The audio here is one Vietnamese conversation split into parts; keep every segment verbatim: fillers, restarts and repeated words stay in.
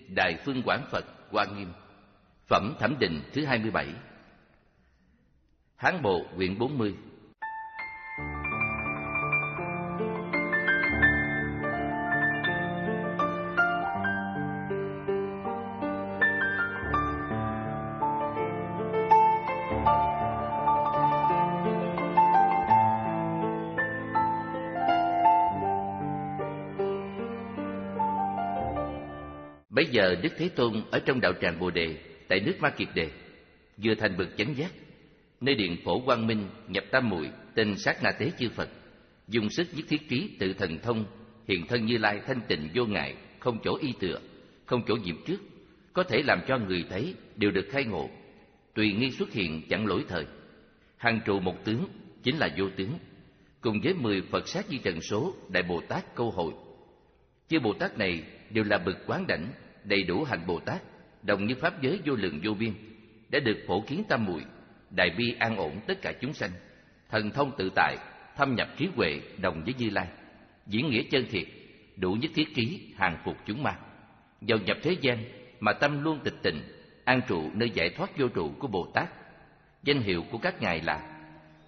Đại Phương Quảng Phật Hoa Nghiêm. Phẩm Thẩm Định thứ hai mươi bảy. Hán Bộ quyển bốn mươi. Bấy giờ Đức Thế Tôn ở trong đạo tràng Bồ Đề tại nước Ma Kiệt Đề, vừa thành bậc chánh giác, nơi điện phổ quang minh nhập tam muội tên sát na tế chư Phật, dùng sức nhất thiết trí tự thần thông, hiện thân Như Lai thanh tịnh vô ngại, không chỗ y tựa, không chỗ nhiễm trước, có thể làm cho người thấy đều được khai ngộ, tùy nghi xuất hiện chẳng lỗi thời. Hằng trụ một tướng chính là vô tướng, cùng với mười Phật sát di trần số đại Bồ Tát câu hội. Chư Bồ Tát này đều là bậc quán đảnh, đầy đủ hạnh Bồ Tát, đồng như pháp giới vô lượng vô biên, đã được phổ kiến tam muội, đại bi an ổn tất cả chúng sanh, thần thông tự tại, thâm nhập trí huệ đồng với Như Lai, diễn nghĩa chân thiệt, đủ nhất thiết trí hàng phục chúng ma. Vào nhập thế gian mà tâm luôn tịch tịnh, an trụ nơi giải thoát vô trụ của Bồ Tát. Danh hiệu của các ngài là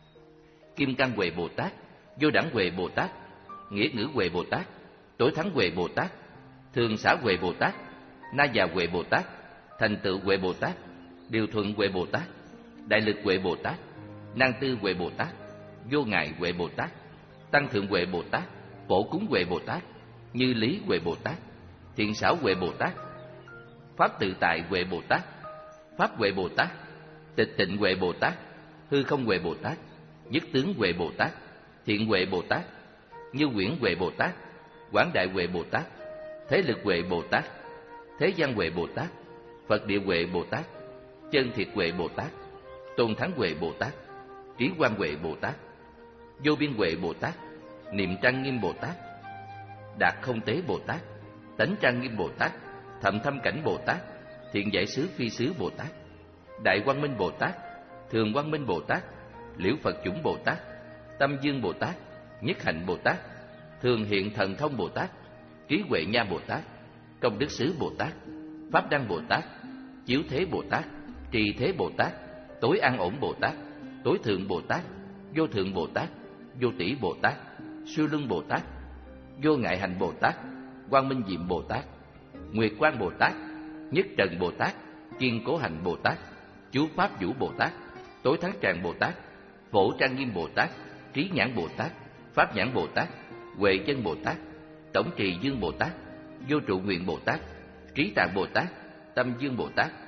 Kim Cang Huệ Bồ Tát, Vô Đẳng Huệ Bồ Tát, Nghĩa Ngữ Huệ Bồ Tát, Tối Thắng Huệ Bồ Tát, Thường Xả Huệ Bồ Tát, Na Già Huệ Bồ Tát, Thành Tựu Huệ Bồ Tát, Điều Thuận Huệ Bồ Tát, Đại Lực Huệ Bồ Tát, Năng Tư Huệ Bồ Tát, Vô Ngại Huệ Bồ Tát, Tăng Thượng Huệ Bồ Tát, Phổ Cúng Huệ Bồ Tát, Như Lý Huệ Bồ Tát, Thiện Xảo Huệ Bồ Tát, Pháp Tự Tại Huệ Bồ Tát, Pháp Huệ Bồ Tát, Tịch Tịnh Huệ Bồ Tát, Hư Không Huệ Bồ Tát, Nhất Tướng Huệ Bồ Tát, Thiện Huệ Bồ Tát, Như Quyển Huệ Bồ Tát, Quảng Đại Huệ Bồ Tát, Thế Lực Huệ Bồ Tát, Thế Gian Huệ Bồ Tát, Phật Địa Huệ Bồ Tát, Chân Thiệt Huệ Bồ Tát, Tôn Thắng Huệ Bồ Tát, Trí Quang Huệ Bồ Tát, Vô Biên Huệ Bồ Tát, Niệm Trang Nghiêm Bồ Tát, Đạt Không Tế Bồ Tát, Tánh Trang Nghiêm Bồ Tát, Thậm Thâm Cảnh Bồ Tát, Thiện Giải Xứ Phi Xứ Bồ Tát, Đại Quang Minh Bồ Tát, Thường Quang Minh Bồ Tát, Liễu Phật Chủng Bồ Tát, Tâm Dương Bồ Tát, Nhất Hạnh Bồ Tát, Thường Hiện Thần Thông Bồ Tát, Trí Huệ Nha Bồ Tát, Công Đức Xứ Bồ Tát, Pháp Đăng Bồ Tát, Chiếu Thế Bồ Tát, Trì Thế Bồ Tát, Tối An Ổn Bồ Tát, Tối Thượng Bồ Tát, Vô Thượng Bồ Tát, Vô Tỷ Bồ Tát, Siêu Luân Bồ Tát, Vô Ngại Hành Bồ Tát, Quang Minh Diệm Bồ Tát, Nguyệt Quang Bồ Tát, Nhất Trần Bồ Tát, Kiên Cố Hành Bồ Tát, Chú Pháp Vũ Bồ Tát, Tối Thắng Tràng Bồ Tát, Phổ Trang Nghiêm Bồ Tát, Trí Nhãn Bồ Tát, Pháp Nhãn Bồ Tát, Huệ Chân Bồ Tát, Tổng Trì Dương Bồ Tát, Vô Trụ Nguyện Bồ Tát, Trí Tạng Bồ Tát, Tâm Dương Bồ Tát,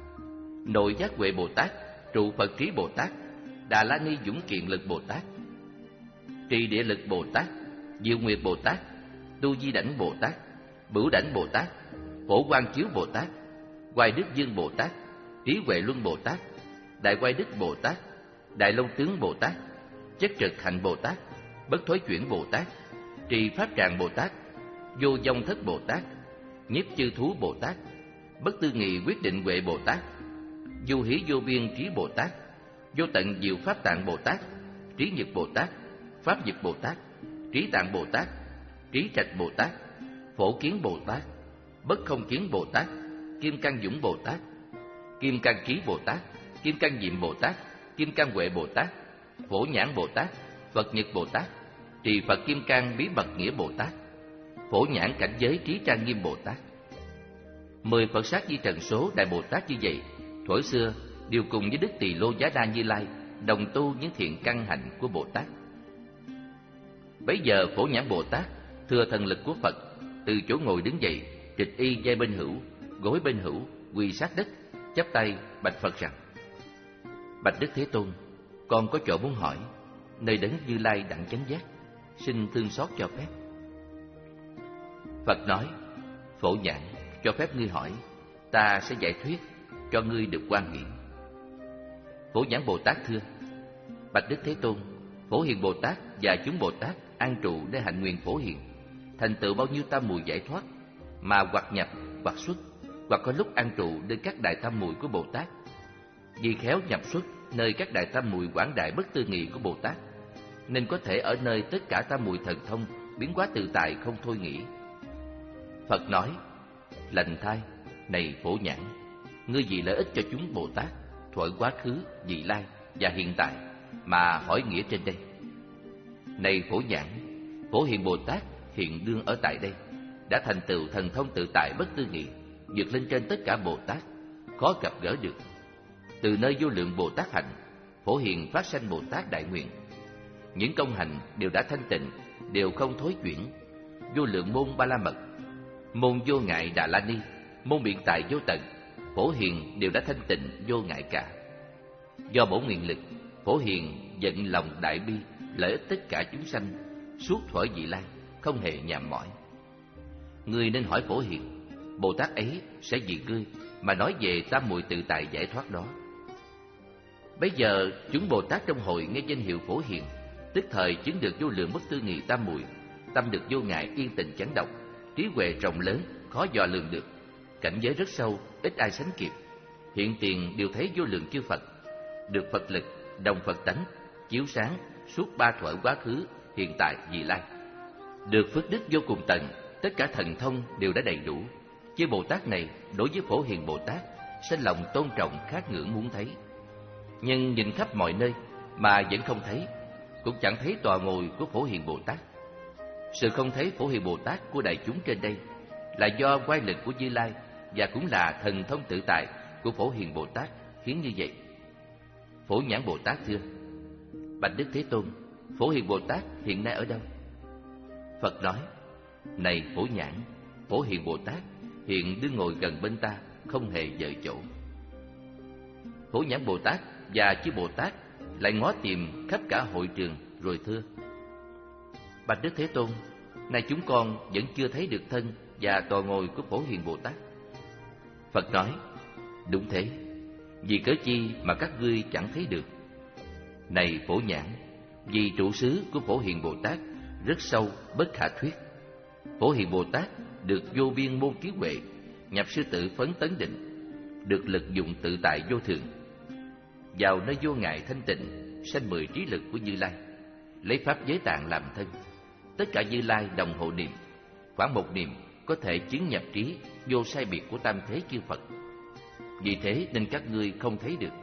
Nội Giác Huệ Bồ Tát, Trụ Phật Trí Bồ Tát, Đà La Ni Dũng Kiện Lực Bồ Tát, Trì Địa Lực Bồ Tát, Diệu Nguyệt Bồ Tát, Tu Di Đảnh Bồ Tát, Bửu Đảnh Bồ Tát, Phổ Quang Chiếu Bồ Tát, Hoài Đức Dương Bồ Tát, Trí Huệ Luân Bồ Tát, Đại Hoài Đức Bồ Tát, Đại Long Tướng Bồ Tát, Chất Trực Hạnh Bồ Tát, Bất Thối Chuyển Bồ Tát, Trì Pháp Tràng Bồ Tát, Vô Vong Thất Bồ Tát, Nhiếp Chư Thú Bồ Tát, Bất Tư Nghị Quyết Định Huệ Bồ Tát, Vô Hí Vô Biên Trí Bồ Tát, Vô Tận Diệu Pháp Tạng Bồ Tát, Trí Nhật Bồ Tát, Pháp Nhật Bồ Tát, Trí Tạng Bồ Tát, Trí Trạch Bồ Tát, Phổ Kiến Bồ Tát, Bất Không Kiến Bồ Tát, Kim Cang Dũng Bồ Tát, Kim Cang Trí Bồ Tát, Kim Cang Diệm Bồ Tát, Kim Cang Huệ Bồ Tát, Phổ Nhãn Bồ Tát, Phật Nhật Bồ Tát, Trì Phật Kim Cang Bí Mật Nghĩa Bồ Tát, Phổ Nhãn Cảnh Giới Trí Trang Nghiêm Bồ Tát. Mười Phật sát di trần số đại Bồ Tát như vậy, thuở xưa đều cùng với Đức Tỳ Lô Giá Đa Như Lai đồng tu những thiện căn hạnh của Bồ Tát. Bấy giờ Phổ Nhãn Bồ Tát thừa thần lực của Phật, từ chỗ ngồi đứng dậy, trịch y vai bên hữu, gối bên hữu, quỳ sát đất, chắp tay bạch Phật rằng: Bạch Đức Thế Tôn, con có chỗ muốn hỏi, nơi đấng Như Lai đặng chánh giác, xin thương xót cho phép. Phật nói: Phổ Nhãn, cho phép ngươi hỏi, ta sẽ giải thuyết cho ngươi được quan hiển. Phổ Nhãn Bồ Tát thưa: Bạch Đức Thế Tôn, Phổ Hiền Bồ Tát và chúng Bồ Tát an trụ để hạnh nguyện phổ hiền, thành tựu bao nhiêu tam muội giải thoát, mà hoặc nhập hoặc xuất, hoặc có lúc an trụ nơi các đại tam muội của Bồ Tát. Vì khéo nhập xuất nơi các đại tam muội quảng đại bất tư nghị của Bồ Tát, nên có thể ở nơi tất cả tam muội thần thông biến hóa tự tại không thôi nghĩ. Phật nói: Lành thai, Này Phổ Nhãn, ngươi vì lợi ích cho chúng Bồ Tát, thuở quá khứ, vị lai và hiện tại mà hỏi nghĩa trên đây. Này Phổ Nhãn, Phổ Hiền Bồ Tát hiện đương ở tại đây, đã thành tựu thần thông tự tại bất tư nghị, vượt lên trên tất cả Bồ Tát, khó gặp gỡ được. Từ nơi vô lượng Bồ Tát hạnh, Phổ Hiền phát sanh Bồ Tát đại nguyện. Những công hành đều đã thanh tịnh, đều không thối chuyển. Vô lượng môn Ba La Mật, môn vô ngại Đà La Ni, môn biện tài vô tận, Phổ Hiền đều đã thanh tịnh vô ngại cả. Do bổn nguyện lực, Phổ Hiền vận lòng đại bi, lợi ích tất cả chúng sanh, suốt thuở vị lai, không hề nhàm mỏi. Ngươi nên hỏi Phổ Hiền, Bồ Tát ấy sẽ vì ngươi mà nói về tam muội tự tại giải thoát đó. Bây giờ chúng Bồ Tát trong hội nghe danh hiệu Phổ Hiền, tức thời chứng được vô lượng bất tư nghị tam muội, tâm được vô ngại yên tịnh chấn động, trí huệ rộng lớn khó dò lường được, cảnh giới rất sâu ít ai sánh kịp. Hiện tiền đều thấy vô lượng chư Phật, được Phật lực đồng Phật tánh chiếu sáng suốt ba thuở quá khứ, hiện tại, vị lai, được phước đức vô cùng tận, tất cả thần thông đều đã đầy đủ. Chư Bồ Tát này đối với Phổ Hiền Bồ Tát sinh lòng tôn trọng khát ngưỡng muốn thấy, nhưng nhìn khắp mọi nơi mà vẫn không thấy, cũng chẳng thấy tọa ngồi của Phổ Hiền Bồ Tát. Sự không thấy Phổ Hiền Bồ Tát của đại chúng trên đây là do oai lực của Như Lai, và cũng là thần thông tự tại của Phổ Hiền Bồ Tát khiến như vậy. Phổ Nhãn Bồ Tát thưa: Bạch Đức Thế Tôn, Phổ Hiền Bồ Tát hiện nay ở đâu? Phật nói: Này Phổ Nhãn, Phổ Hiền Bồ Tát hiện đương ngồi gần bên ta, không hề dời chỗ. Phổ Nhãn Bồ Tát và chư Bồ Tát lại ngó tìm khắp cả hội trường, rồi thưa: Bạch Đức Thế Tôn, nay chúng con vẫn chưa thấy được thân và tọa ngồi của Phổ Hiền Bồ Tát. Phật nói: Đúng thế, vì cớ chi mà các ngươi chẳng thấy được? Này Phổ Nhãn, vì trụ xứ của Phổ Hiền Bồ Tát rất sâu bất khả thuyết. Phổ Hiền Bồ Tát được vô biên môn trí huệ, nhập sư tử phấn tấn định, được lực dụng tự tại vô thường. Vào nơi vô ngại thanh tịnh, sanh mười trí lực của Như Lai, lấy pháp giới tạng làm thân, tất cả Như Lai đồng hộ niệm. Khoảng một niệm có thể chứng nhập trí vô sai biệt của tam thế chư Phật. Vì thế nên các ngươi không thấy được.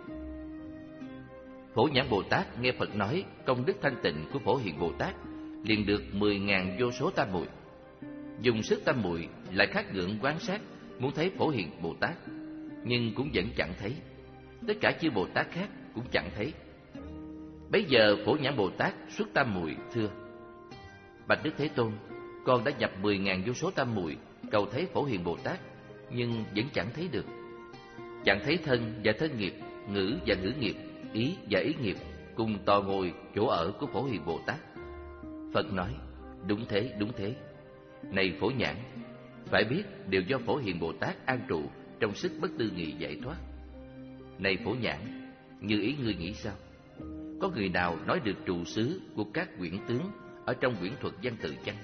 Phổ Nhãn Bồ Tát nghe Phật nói công đức thanh tịnh của Phổ Hiền Bồ Tát, liền được mười ngàn vô số tam muội. Dùng sức tam muội lại khát ngưỡng quan sát, muốn thấy Phổ Hiền Bồ Tát, nhưng cũng vẫn chẳng thấy. Tất cả chư Bồ Tát khác cũng chẳng thấy. Bấy giờ Phổ Nhãn Bồ Tát xuất tam muội thưa: Bạch Đức Thế Tôn, con đã nhập mười ngàn vô số tam muội cầu thấy Phổ Hiền Bồ Tát, nhưng vẫn chẳng thấy được. Chẳng thấy thân và thân nghiệp, ngữ và ngữ nghiệp, ý và ý nghiệp, cùng tọa ngồi chỗ ở của Phổ Hiền Bồ Tát. Phật nói: Đúng thế, đúng thế. Này Phổ Nhãn, phải biết đều do Phổ Hiền Bồ Tát an trụ trong sức bất tư nghị giải thoát. Này Phổ Nhãn, như ý ngươi nghĩ sao? Có người nào nói được trụ xứ của các quyển tướng ở trong quyển thuật văn tự chăng?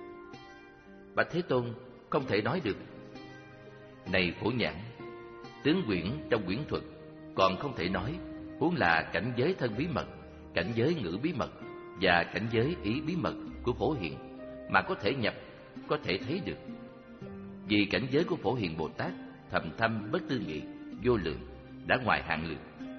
Bạch Thế Tôn, không thể nói được. Này Phổ Nhãn, tướng quyển trong quyển thuật còn không thể nói, huống là cảnh giới thân bí mật, cảnh giới ngữ bí mật và cảnh giới ý bí mật của Phổ Hiền mà có thể nhập, có thể thấy được. Vì cảnh giới của Phổ Hiền Bồ Tát thầm thâm bất tư nghị, vô lượng, đã ngoài hạn lượng.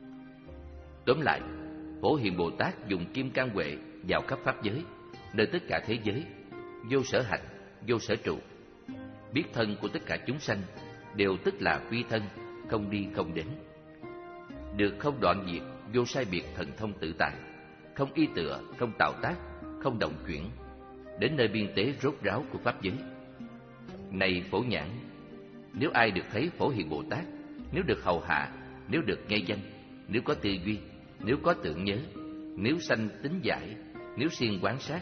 Tóm lại, Phổ Hiền Bồ Tát dùng kim cang huệ vào khắp pháp giới, nơi tất cả thế giới, vô sở hành, vô sở trụ, biết thân của tất cả chúng sanh, đều tức là phi thân, không đi không đến. Được không đoạn diệt, vô sai biệt thần thông tự tại, không y tựa, không tạo tác, không động chuyển, đến nơi biên tế rốt ráo của pháp giới. Này Phổ Nhãn, nếu ai được thấy Phổ Hiền Bồ Tát, nếu được hầu hạ, nếu được nghe danh, nếu có tư duy, nếu có tưởng nhớ, nếu sanh tính giải, nếu siêng quán sát,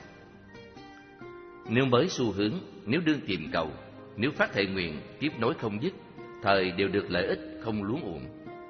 nếu mới xu hướng, nếu đương tìm cầu, nếu phát thệ nguyện, tiếp nối không dứt, thời đều được lợi ích không luống uổng.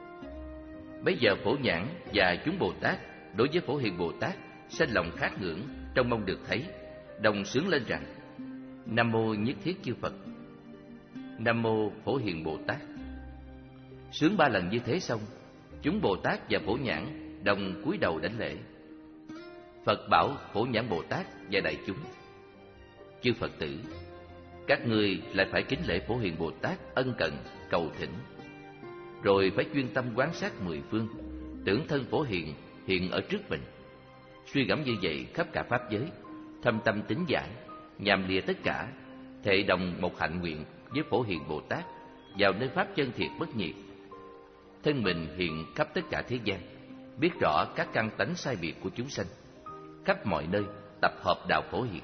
Bây giờ Phổ Nhãn và chúng Bồ Tát đối với Phổ Hiền Bồ Tát sanh lòng khát ngưỡng, trong mong được thấy, đồng xướng lên rằng: Nam mô Nhất Thiết Chư Phật, Nam mô Phổ Hiền Bồ Tát. Sướng ba lần như thế xong, chúng Bồ Tát và Phổ Nhãn đồng cúi đầu đảnh lễ. Phật bảo Phổ Nhãn Bồ Tát và đại chúng: Chư Phật tử, các ngươi lại phải kính lễ Phổ Hiền Bồ Tát ân cần cầu thỉnh, rồi phải chuyên tâm quán sát mười phương, tưởng thân Phổ Hiền hiện ở trước mình. Suy gẫm như vậy khắp cả pháp giới, thâm tâm tín giải, nhằm lìa tất cả, thệ đồng một hạnh nguyện với Phổ Hiền Bồ Tát vào nơi pháp chân thiệt bất nhị. Thân mình hiện khắp tất cả thế gian, biết rõ các căn tánh sai biệt của chúng sanh, khắp mọi nơi tập hợp đạo Phổ Hiền.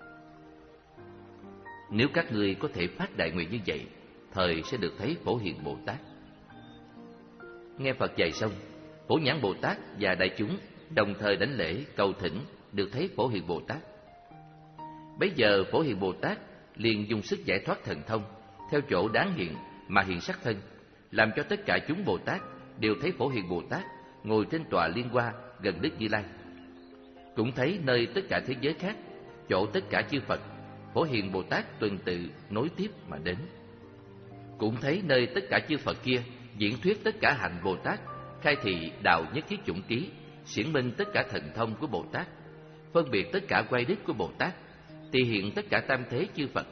Nếu các ngươi có thể phát đại nguyện như vậy, thời sẽ được thấy Phổ Hiền Bồ Tát. Nghe Phật dạy xong, Phổ Nhãn Bồ Tát và đại chúng đồng thời đảnh lễ cầu thỉnh được thấy Phổ Hiền Bồ Tát. Bấy giờ Phổ Hiền Bồ Tát liền dùng sức giải thoát thần thông theo chỗ đáng hiện mà hiện sắc thân, làm cho tất cả chúng Bồ Tát đều thấy Phổ Hiền Bồ Tát ngồi trên tọa liên hoa gần Đức Như Lai. Cũng thấy nơi tất cả thế giới khác, chỗ tất cả chư Phật, Phổ Hiền Bồ Tát tuần tự nối tiếp mà đến. Cũng thấy nơi tất cả chư Phật kia diễn thuyết tất cả hạnh Bồ Tát, khai thị đạo nhất thiết chủng ký, xiển minh tất cả thần thông của Bồ Tát, phân biệt tất cả quay đức của Bồ Tát, tỳ hiện tất cả tam thế chư Phật.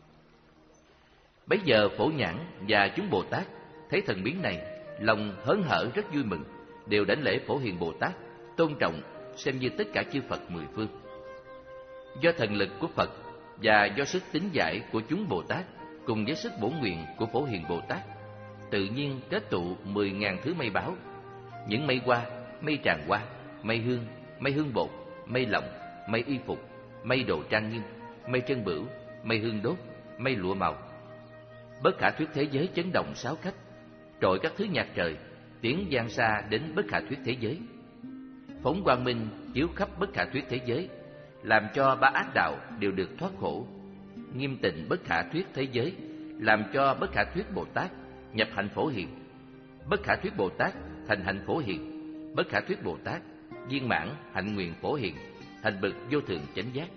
Bấy giờ Phổ Nhãn và chúng Bồ Tát thấy thần biến này, lòng hớn hở rất vui mừng, đều đảnh lễ Phổ Hiền Bồ Tát, tôn trọng xem như tất cả chư Phật mười phương. Do thần lực của Phật và do sức tín giải của chúng Bồ Tát cùng với sức bổn nguyện của Phổ Hiền Bồ Tát, tự nhiên kết tụ mười ngàn thứ mây báo, những mây hoa, mây tràng hoa, mây hương, mây hương bột, mây lọng, mây y phục, mây đồ trang nghiêm, mây trân bửu, mây hương đốt, mây lụa màu. Bất khả thuyết thế giới chấn động sáu cách, trội các thứ nhạc trời, tiếng vang xa đến bất khả thuyết thế giới. Phóng quang minh chiếu khắp bất khả thuyết thế giới, làm cho ba ác đạo đều được thoát khổ. Nghiêm tịnh bất khả thuyết thế giới, làm cho bất khả thuyết Bồ Tát nhập hạnh Phổ Hiền. Bất khả thuyết Bồ Tát thành hạnh Phổ Hiền. Bất khả thuyết Bồ Tát viên mãn hạnh nguyện Phổ Hiền, thành bậc vô thượng chánh giác.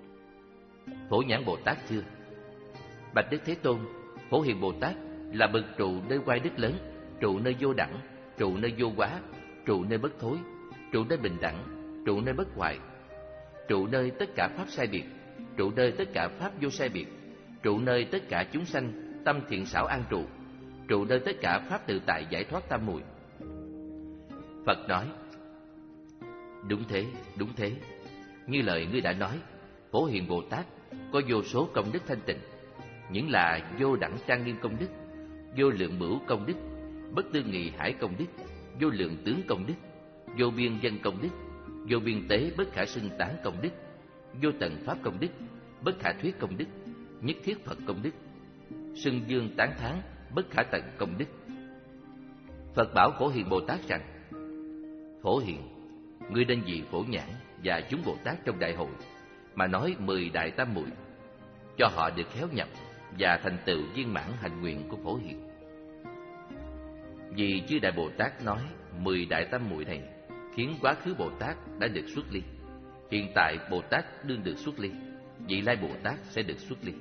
Phổ Nhãn Bồ Tát thưa: Bạch Đức Thế Tôn, Phổ Hiền Bồ Tát là bậc trụ nơi quay đức lớn, trụ nơi vô đẳng, trụ nơi vô quá, trụ nơi bất thối, trụ nơi bình đẳng, trụ nơi bất hoại, trụ nơi tất cả pháp sai biệt, trụ nơi tất cả pháp vô sai biệt, trụ nơi tất cả chúng sanh tâm thiện xảo an trụ, trụ nơi tất cả pháp tự tại giải thoát tam muội. Phật nói: Đúng thế, đúng thế. Như lời ngươi đã nói, Phổ Hiền Bồ Tát có vô số công đức thanh tịnh, những là vô đẳng trang nghiêm công đức, vô lượng bửu công đức, bất tư nghị hải công đức, vô lượng tướng công đức, vô biên dân công đức, vô biên tế bất khả xưng tán công đức, vô tận pháp công đức, bất khả thuyết công đức, nhất thiết Phật công đức, xưng dương tán thán bất khả tận công đức. Phật bảo Phổ Hiền Bồ Tát rằng: Phổ Hiền, ngươi nên vì Phổ Nhãn và chúng Bồ Tát trong đại hội mà nói mười đại tam muội, cho họ được khéo nhập và thành tựu viên mãn hạnh nguyện của Phổ Hiền. Vì chư đại Bồ Tát nói mười đại tam muội này khiến quá khứ Bồ Tát đã được xuất ly, hiện tại Bồ Tát đương được xuất ly, vị lai Bồ Tát sẽ được xuất ly.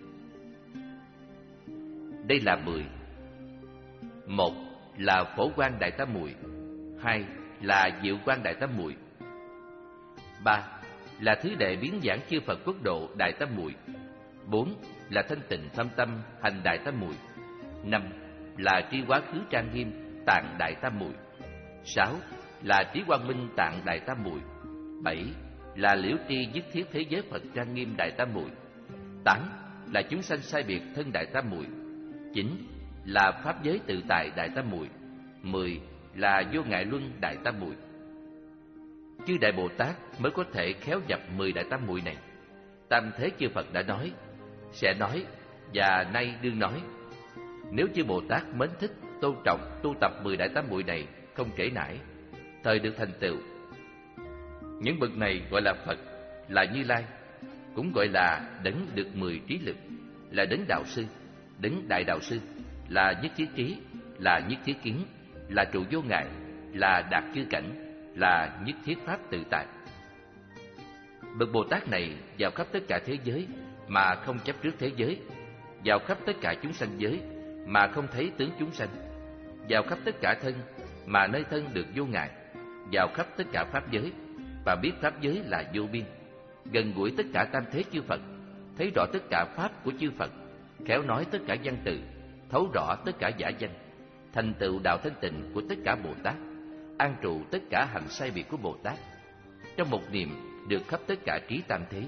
Đây là mười. Một là Phổ Quang đại tam muội, hai là Diệu Quang đại tam muội, ba là thứ đệ biến giảng chư Phật quốc độ đại tam muội, bốn là thanh tịnh thâm tâm hành đại tam muội, năm là tri quá khứ trang nghiêm tạng đại tam muội, sáu là trí quang minh tạng đại tam muội, bảy là liễu tri nhất thiết thế giới Phật trang nghiêm đại tam muội, tám là chúng sanh sai biệt thân đại tam muội, chín là pháp giới tự tại đại tam muội, mười là vô ngại luân đại tam muội. Chư đại Bồ Tát mới có thể khéo nhập mười đại tam muội này. Tam thế chư Phật đã nói, sẽ nói và nay đương nói. Nếu chư Bồ Tát mến thích tôn trọng tu tập mười đại tam muội này không trễ nải, thời được thành tựu. Những bậc này gọi là Phật, là Như Lai, cũng gọi là đấng được mười trí lực, là đấng đạo sư, đấng đại đạo sư, là nhất thiết trí, là nhất thiết kiến, là trụ vô ngại, là đạt chư cảnh, là nhất thiết pháp tự tại. Bậc Bồ Tát này vào khắp tất cả thế giới mà không chấp trước thế giới, vào khắp tất cả chúng sanh giới mà không thấy tướng chúng sanh, vào khắp tất cả thân mà nơi thân được vô ngại, vào khắp tất cả pháp giới và biết pháp giới là vô biên, gần gũi tất cả tam thế chư Phật, thấy rõ tất cả pháp của chư Phật, khéo nói tất cả văn từ, thấu rõ tất cả giả danh, thành tựu đạo thanh tịnh của tất cả Bồ Tát, an trụ tất cả hành sai biệt của Bồ Tát, trong một niệm được khắp tất cả trí tam thế,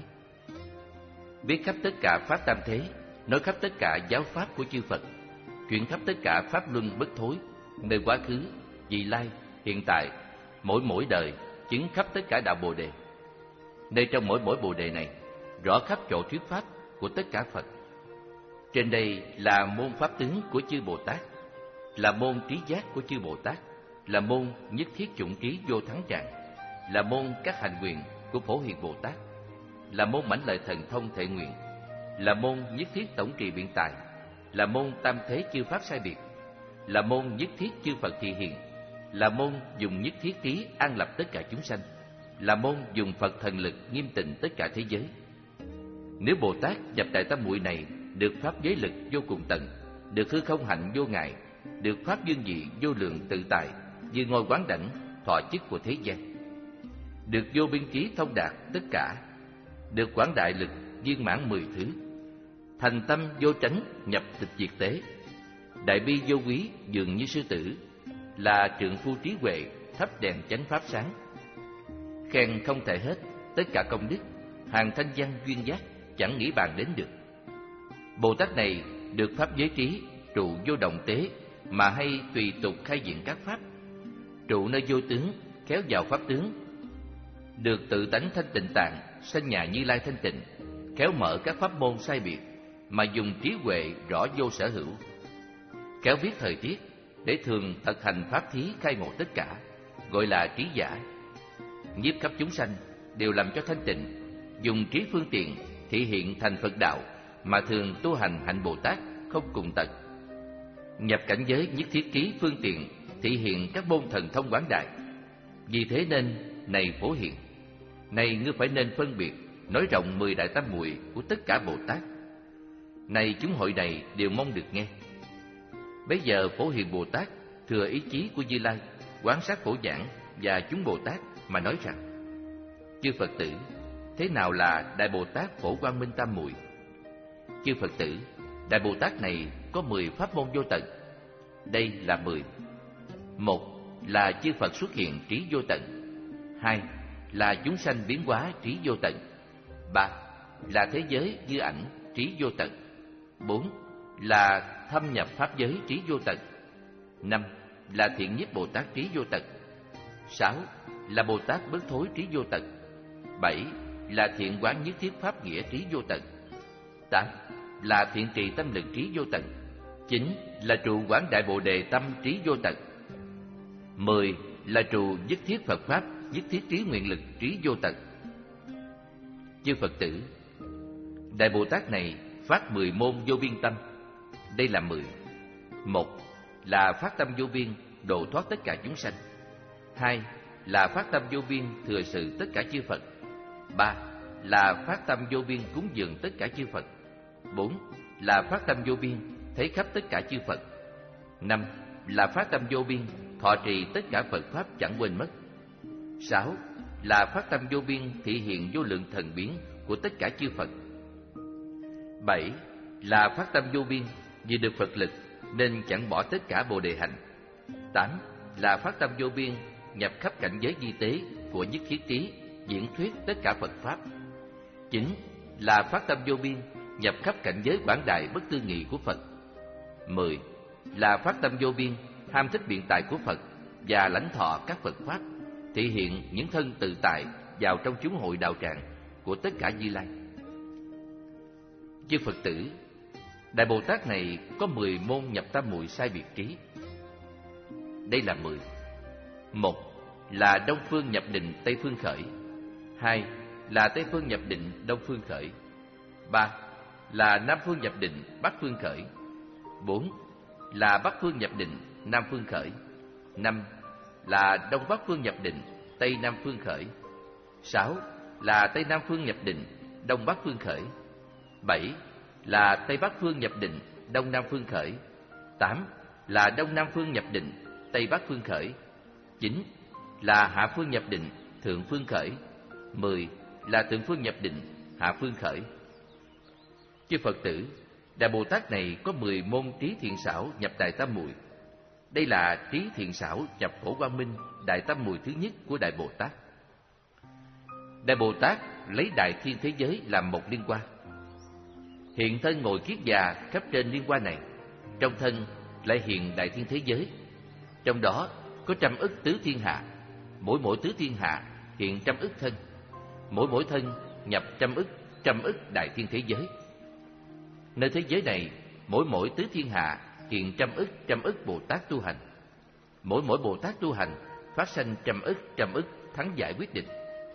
biết khắp tất cả pháp tam thế, nói khắp tất cả giáo pháp của chư Phật, chuyển khắp tất cả pháp luân bất thối, nơi quá khứ, vị lai, hiện tại, mỗi mỗi đời, chứng khắp tất cả đạo Bồ Đề. Nơi trong mỗi mỗi Bồ Đề này, rõ khắp chỗ thuyết pháp của tất cả Phật. Trên đây là môn pháp tướng của chư Bồ Tát, là môn trí giác của chư Bồ Tát, là môn nhất thiết chủng trí vô thắng trạng, là môn các hành quyền của Phổ Hiền Bồ Tát, là môn mãnh lợi thần thông thể nguyện, là môn nhất thiết tổng trì biện tài, là môn tam thế chư pháp sai biệt, là môn nhất thiết chư Phật thị hiện, là môn dùng nhất thiết trí an lập tất cả chúng sanh, là môn dùng Phật thần lực nghiêm tịnh tất cả thế giới. Nếu Bồ Tát nhập Đại Tam Muội này được pháp giới lực vô cùng tận, được hư không hạnh vô ngại, được pháp dương vị vô lượng tự tại, như ngôi quán đảnh thọ chức của thế gian, được vô biên trí thông đạt tất cả, được quảng đại lực viên mãn mười thứ, thành tâm vô tránh nhập tịch diệt tế, đại bi vô quý dường như sư tử, là trượng phu trí huệ thắp đèn chánh pháp sáng, khen không thể hết tất cả công đức, hàng thanh văn duyên giác chẳng nghĩ bàn đến được. Bồ Tát này được pháp giới trí trụ vô động tế, mà hay tùy tục khai diễn các pháp, trụ nơi vô tướng kéo vào pháp tướng, được tự tánh thanh tịnh tạng sanh nhà Như Lai thanh tịnh, khéo mở các pháp môn sai biệt, mà dùng trí huệ rõ vô sở hữu, khéo biết thời tiết để thường thực hành pháp thí khai ngộ tất cả, gọi là trí giả. Nhiếp khắp chúng sanh đều làm cho thanh tịnh, dùng trí phương tiện thị hiện thành Phật đạo, mà thường tu hành hạnh Bồ Tát không cùng tận. Nhập cảnh giới nhất thiết trí phương tiện thị hiện các môn thần thông quảng đại. Vì thế nên này Phổ Hiền, này ngươi phải nên phân biệt nói rộng mười đại tam muội của tất cả Bồ Tát. Này chúng hội này đều mong được nghe. Bây giờ Phổ Hiền Bồ Tát thừa ý chí của Như Lai, quán sát phổ giảng và chúng Bồ Tát mà nói rằng: chư Phật tử, thế nào là Đại Bồ Tát Phổ Quang Minh Tam Muội? Chư Phật tử, Đại Bồ Tát này có mười pháp môn vô tận. Đây là mười. Một là chư Phật xuất hiện trí vô tận. Hai là chúng sanh biến hóa trí vô tận. Ba là thế giới như ảnh trí vô tận. Bốn là thâm nhập pháp giới trí vô tận. Năm là thiện nhiếp Bồ Tát trí vô tận. Sáu là Bồ Tát bất thối trí vô tận. Bảy là thiện quán nhất thiết pháp nghĩa trí vô tận. Tám là thiện trì tâm lực trí vô tận. Chín là trụ quán đại Bồ Đề tâm trí vô tận. Mười là trụ nhất thiết Phật pháp nhất thiết trí nguyện lực trí vô tận. Chư Phật tử, Đại Bồ Tát này phát mười môn vô biên tâm. Đây là mười. Một là phát tâm vô biên độ thoát tất cả chúng sanh. Hai là phát tâm vô biên thừa sự tất cả chư Phật. Ba là phát tâm vô biên cúng dường tất cả chư Phật. Bốn là phát tâm vô biên thấy khắp tất cả chư Phật. Năm là phát tâm vô biên thọ trì tất cả Phật pháp chẳng quên mất. Sáu là phát tâm vô biên thị hiện vô lượng thần biến của tất cả chư Phật. Bảy là phát tâm vô biên vì được Phật lực nên chẳng bỏ tất cả Bồ Đề hạnh. Tám là phát tâm vô biên nhập khắp cảnh giới di tế của nhất thiết trí diễn thuyết tất cả Phật pháp. Chín là phát tâm vô biên nhập khắp cảnh giới quảng đại bất tư nghị của Phật. Mười là phát tâm vô biên ham thích biện tài của Phật và lãnh thọ các Phật pháp, thị hiện những thân tự tại vào trong chúng hội đạo tràng của tất cả Như Lai. Chư Phật tử, Đại Bồ Tát này có mười môn nhập tam muội sai biệt trí. Đây là mười. Một là Đông Phương nhập định Tây Phương khởi. Hai là Tây Phương nhập định Đông Phương khởi. Ba là Nam Phương nhập định Bắc Phương khởi. Bốn là Bắc Phương nhập định Nam Phương khởi. Năm là Đông Bắc Phương nhập định Tây Nam Phương khởi. Sáu là Tây Nam Phương nhập định Đông Bắc Phương khởi. Bảy là Tây Bắc Phương nhập định Đông Nam Phương khởi. Tám là Đông Nam Phương nhập định Tây Bắc Phương khởi. Chín là Hạ Phương nhập định Thượng Phương khởi. Mười là Thượng Phương nhập định Hạ Phương khởi. Chư Phật tử, Đại Bồ Tát này có mười môn trí thiện xảo nhập Đại Tam Muội. Đây là trí thiện xảo nhập Phổ Quang Minh Đại Tam Muội thứ nhất của Đại Bồ Tát. Đại Bồ Tát lấy đại thiên thế giới làm một liên quan. Hiện thân ngồi kiết già khắp trên liên quan này, trong thân lại hiện đại thiên thế giới. Trong đó có trăm ức tứ thiên hạ, mỗi mỗi tứ thiên hạ hiện trăm ức thân, mỗi mỗi thân nhập trăm ức trăm ức đại thiên thế giới. Nơi thế giới này, mỗi mỗi tứ thiên hạ hiện trăm ức trăm ức Bồ Tát tu hành. Mỗi mỗi Bồ Tát tu hành phát sanh trăm ức trăm ức thắng giải quyết định.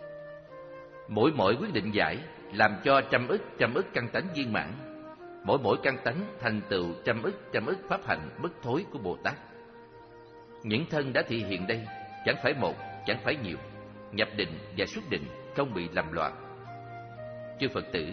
Mỗi mỗi quyết định giải làm cho trăm ức trăm ức căn tánh viên mãn. Mỗi mỗi căn tánh thành tựu trăm ức trăm ức pháp hạnh bất thối của Bồ Tát. Những thân đã thị hiện đây chẳng phải một, chẳng phải nhiều, nhập định và xuất định không bị làm loạn. Chư Phật tử,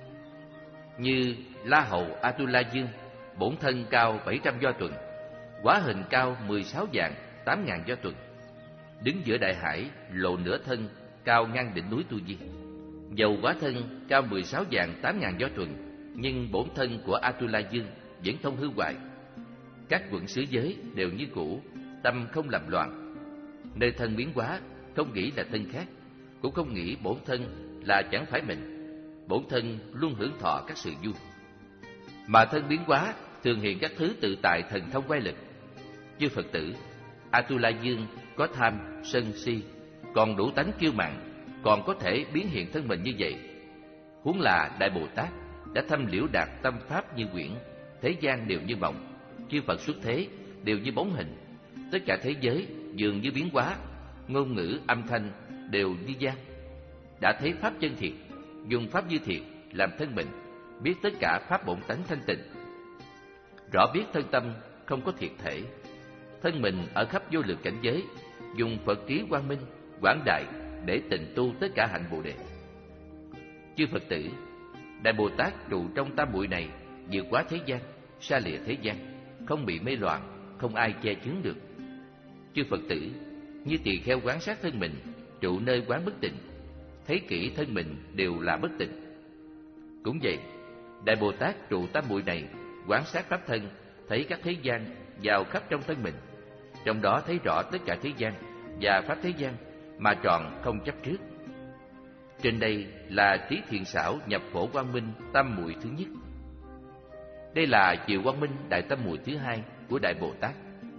như La Hầu Atula Dương, bổn thân cao bảy trăm do tuần, hóa hình cao mười sáu vạn tám ngàn do tuần, đứng giữa đại hải lộ nửa thân cao ngang đỉnh núi Tu Di. Dầu hóa thân cao mười sáu vạn tám ngàn do tuần, nhưng bổn thân của Atula Dương vẫn không hư hoại. Các quận xứ giới đều như cũ, tâm không làm loạn. Nơi thân biến hóa không nghĩ là thân khác, cũng không nghĩ bổn thân là chẳng phải mình. Bổn thân luôn hưởng thọ các sự vui. Mà thân biến hóa thường hiện các thứ tự tại thần thông quay lực. Chư Phật tử, Atula Dương có tham, sân, si, còn đủ tánh kiêu mạn, còn có thể biến hiện thân mình như vậy. Huống là Đại Bồ Tát đã thâm liễu đạt tâm pháp như quyển, thế gian đều như mộng, chư Phật xuất thế đều như bóng hình, tất cả thế giới dường như biến hóa, ngôn ngữ âm thanh đều như gian. Đã thấy pháp chân thiệt, dùng pháp như thiệt làm thân mình, biết tất cả pháp bổn tánh thanh tịnh. Rõ biết thân tâm không có thiệt thể, thân mình ở khắp vô lượng cảnh giới, dùng Phật trí quang minh quảng đại để tịnh tu tất cả hạnh Bồ đề. Chư Phật tử, Đại Bồ Tát trụ trong tam muội này, vượt quá thế gian, xa lìa thế gian, không bị mê loạn, không ai che chướng được. Chư Phật tử, như tỳ kheo quán sát thân mình, trụ nơi quán bất tịnh, thấy kỹ thân mình đều là bất tịnh. Cũng vậy, Đại Bồ Tát trụ tam muội này, quán sát pháp thân, thấy các thế gian vào khắp trong thân mình, trong đó thấy rõ tất cả thế gian và pháp thế gian, mà tròn không chấp trước. Trên đây là trí thiện xảo nhập Phổ Quang Minh tam muội thứ nhất. Đây là chiều Quang Minh đại tam muội thứ hai của Đại Bồ Tát.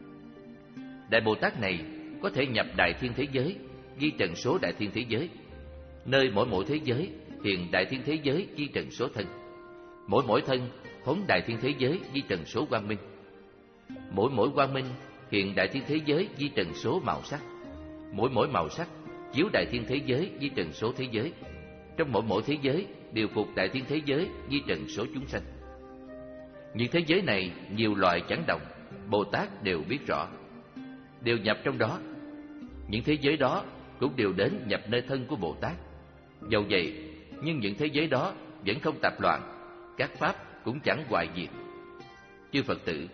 Đại Bồ Tát này có thể nhập đại thiên thế giới, ghi trần số đại thiên thế giới. Nơi mỗi mỗi thế giới hiện đại thiên thế giới ghi trần số thân. Mỗi mỗi thân phóng đại thiên thế giới ghi trần số quang minh. Mỗi mỗi quang minh hiện đại thiên thế giới ghi trần số màu sắc. Mỗi mỗi màu sắc chiếu đại thiên thế giới ghi trần số thế giới. Trong mỗi mỗi thế giới điều phục đại thiên thế giới ghi trần số chúng sanh. Những thế giới này nhiều loại chẳng đồng, Bồ Tát đều biết rõ, đều nhập trong đó. Những thế giới đó cũng đều đến nhập nơi thân của Bồ Tát. Dầu vậy, nhưng những thế giới đó vẫn không tạp loạn, các pháp cũng chẳng hoại diệt. Chư Phật tử,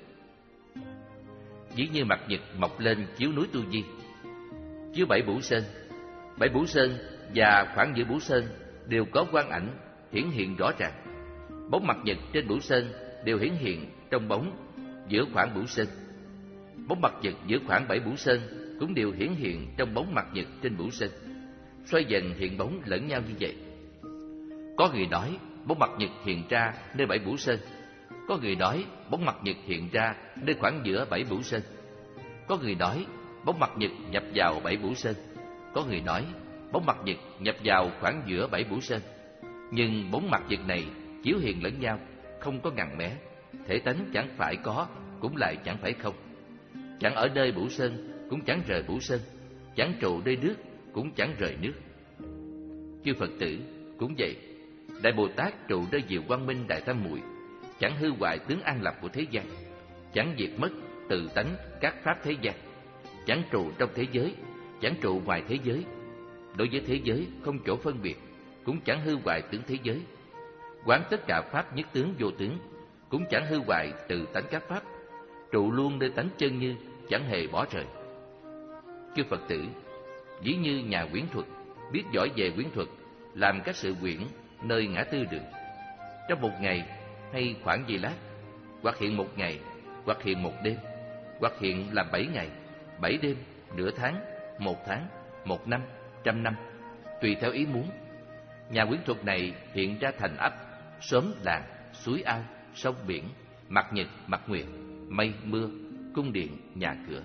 ví như mặt nhật mọc lên chiếu núi Tu Di, chiếu bảy bửu sơn. Bảy bửu sơn và khoảng giữa bửu sơn đều có quang ảnh hiển hiện rõ ràng. Bóng mặt nhật trên bửu sơn đều hiển hiện trong bóng giữa khoảng bửu sơn. Bóng mặt nhật giữa khoảng bảy bửu sơn cũng đều hiển hiện trong bóng mặt nhật trên bửu sơn, xoay dần hiện bóng lẫn nhau như vậy. Có người nói bóng mặt nhật hiện ra nơi bảy bửu sơn, có người nói bóng mặt nhật hiện ra nơi khoảng giữa bảy bửu sơn, có người nói bóng mặt nhật nhập vào bảy bửu sơn, có người nói bóng mặt nhật nhập vào khoảng giữa bảy bửu sơn. Nhưng bóng mặt nhật này chiếu hiện lẫn nhau, không có ngằn mé, thể tánh chẳng phải có cũng lại chẳng phải không, chẳng ở nơi bửu sơn cũng chẳng rời bửu sơn, chẳng trụ nơi nước cũng chẳng rời nước. Chư Phật tử cũng vậy, Đại Bồ Tát trụ nơi diệu quang minh đại tam muội, chẳng hư hoại tướng an lập của thế gian, chẳng diệt mất tự tánh các pháp thế gian, chẳng trụ trong thế giới, chẳng trụ ngoài thế giới. Đối với thế giới không chỗ phân biệt, cũng chẳng hư hoại tướng thế giới. Quán tất cả pháp nhất tướng vô tướng, cũng chẳng hư hoại tự tánh các pháp, trụ luôn nơi tánh chân như, chẳng hề bỏ rời. Chư Phật tử, ví như nhà quyển thuật, biết giỏi về quyển thuật, làm các sự quyển nơi ngã tư đường. Trong một ngày, hay khoảng giây lát, hoặc hiện một ngày, hoặc hiện một đêm, hoặc hiện là bảy ngày, bảy đêm, nửa tháng, một tháng, một năm, trăm năm, tùy theo ý muốn. Nhà quyến thuật này hiện ra thành ấp, xóm làng, suối ao, sông biển, mặt nhật, mặt nguyệt, mây mưa, cung điện, nhà cửa.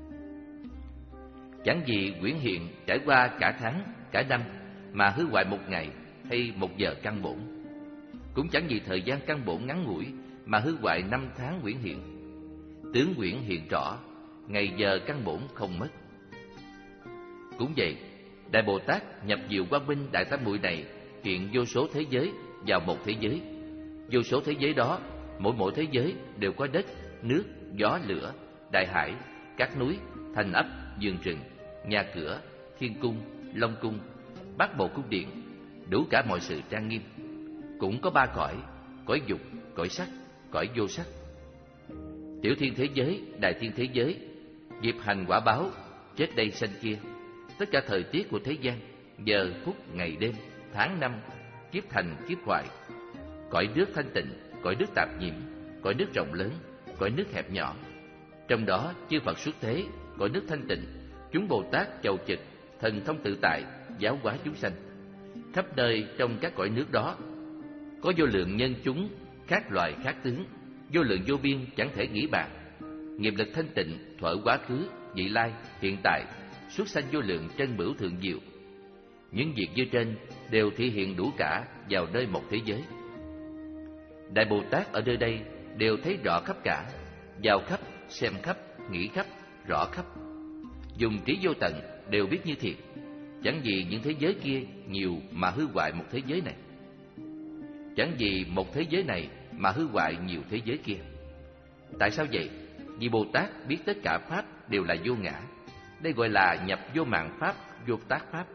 Chẳng gì quyển hiện trải qua cả tháng, cả năm mà hư hoại một ngày hay một giờ căn bổn. Cũng chẳng vì thời gian căn bổn ngắn ngủi mà hư hoại năm tháng quyển hiện. Tướng quyển hiện rõ, ngày giờ căn bổn không mất. Cũng vậy, Đại Bồ Tát nhập diệu quang minh Đại Tam Muội này hiện vô số thế giới vào một thế giới. Vô số thế giới đó, mỗi mỗi thế giới đều có đất, nước, gió, lửa, đại hải, các núi, thành ấp, vườn rừng, nhà cửa, thiên cung, long cung, bát bộ cung điện, đủ cả mọi sự trang nghiêm. Cũng có ba cõi: cõi dục, cõi sắc, cõi vô sắc. Tiểu thiên thế giới, đại thiên thế giới, nghiệp hành quả báo, chết đây sanh kia, tất cả thời tiết của thế gian, giờ phút ngày đêm, tháng năm, kiếp thành kiếp hoại. Cõi nước thanh tịnh, cõi nước tạp nhiễm, cõi nước rộng lớn, cõi nước hẹp nhỏ. Trong đó chư Phật xuất thế, cõi nước thanh tịnh, chúng Bồ Tát chầu trực, thần thông tự tại, giáo hóa chúng sanh. Khắp nơi trong các cõi nước đó có vô lượng nhân chúng, khác loài khác tướng, vô lượng vô biên chẳng thể nghĩ bàn. Nghiệp lực thanh tịnh, thuở quá khứ, vị lai, hiện tại, xuất sanh vô lượng chân bửu thượng diệu. Những việc như trên đều thể hiện đủ cả vào nơi một thế giới. Đại Bồ Tát ở nơi đây đều thấy rõ khắp cả, vào khắp, xem khắp, nghĩ khắp, rõ khắp. Dùng trí vô tận đều biết như thiệt. Chẳng vì những thế giới kia nhiều mà hư hoại một thế giới này. Chẳng vì một thế giới này mà hư hoại nhiều thế giới kia. Tại sao vậy? Vì Bồ Tát biết tất cả pháp đều là vô ngã. Đây gọi là nhập vô mạng pháp, vô tác pháp.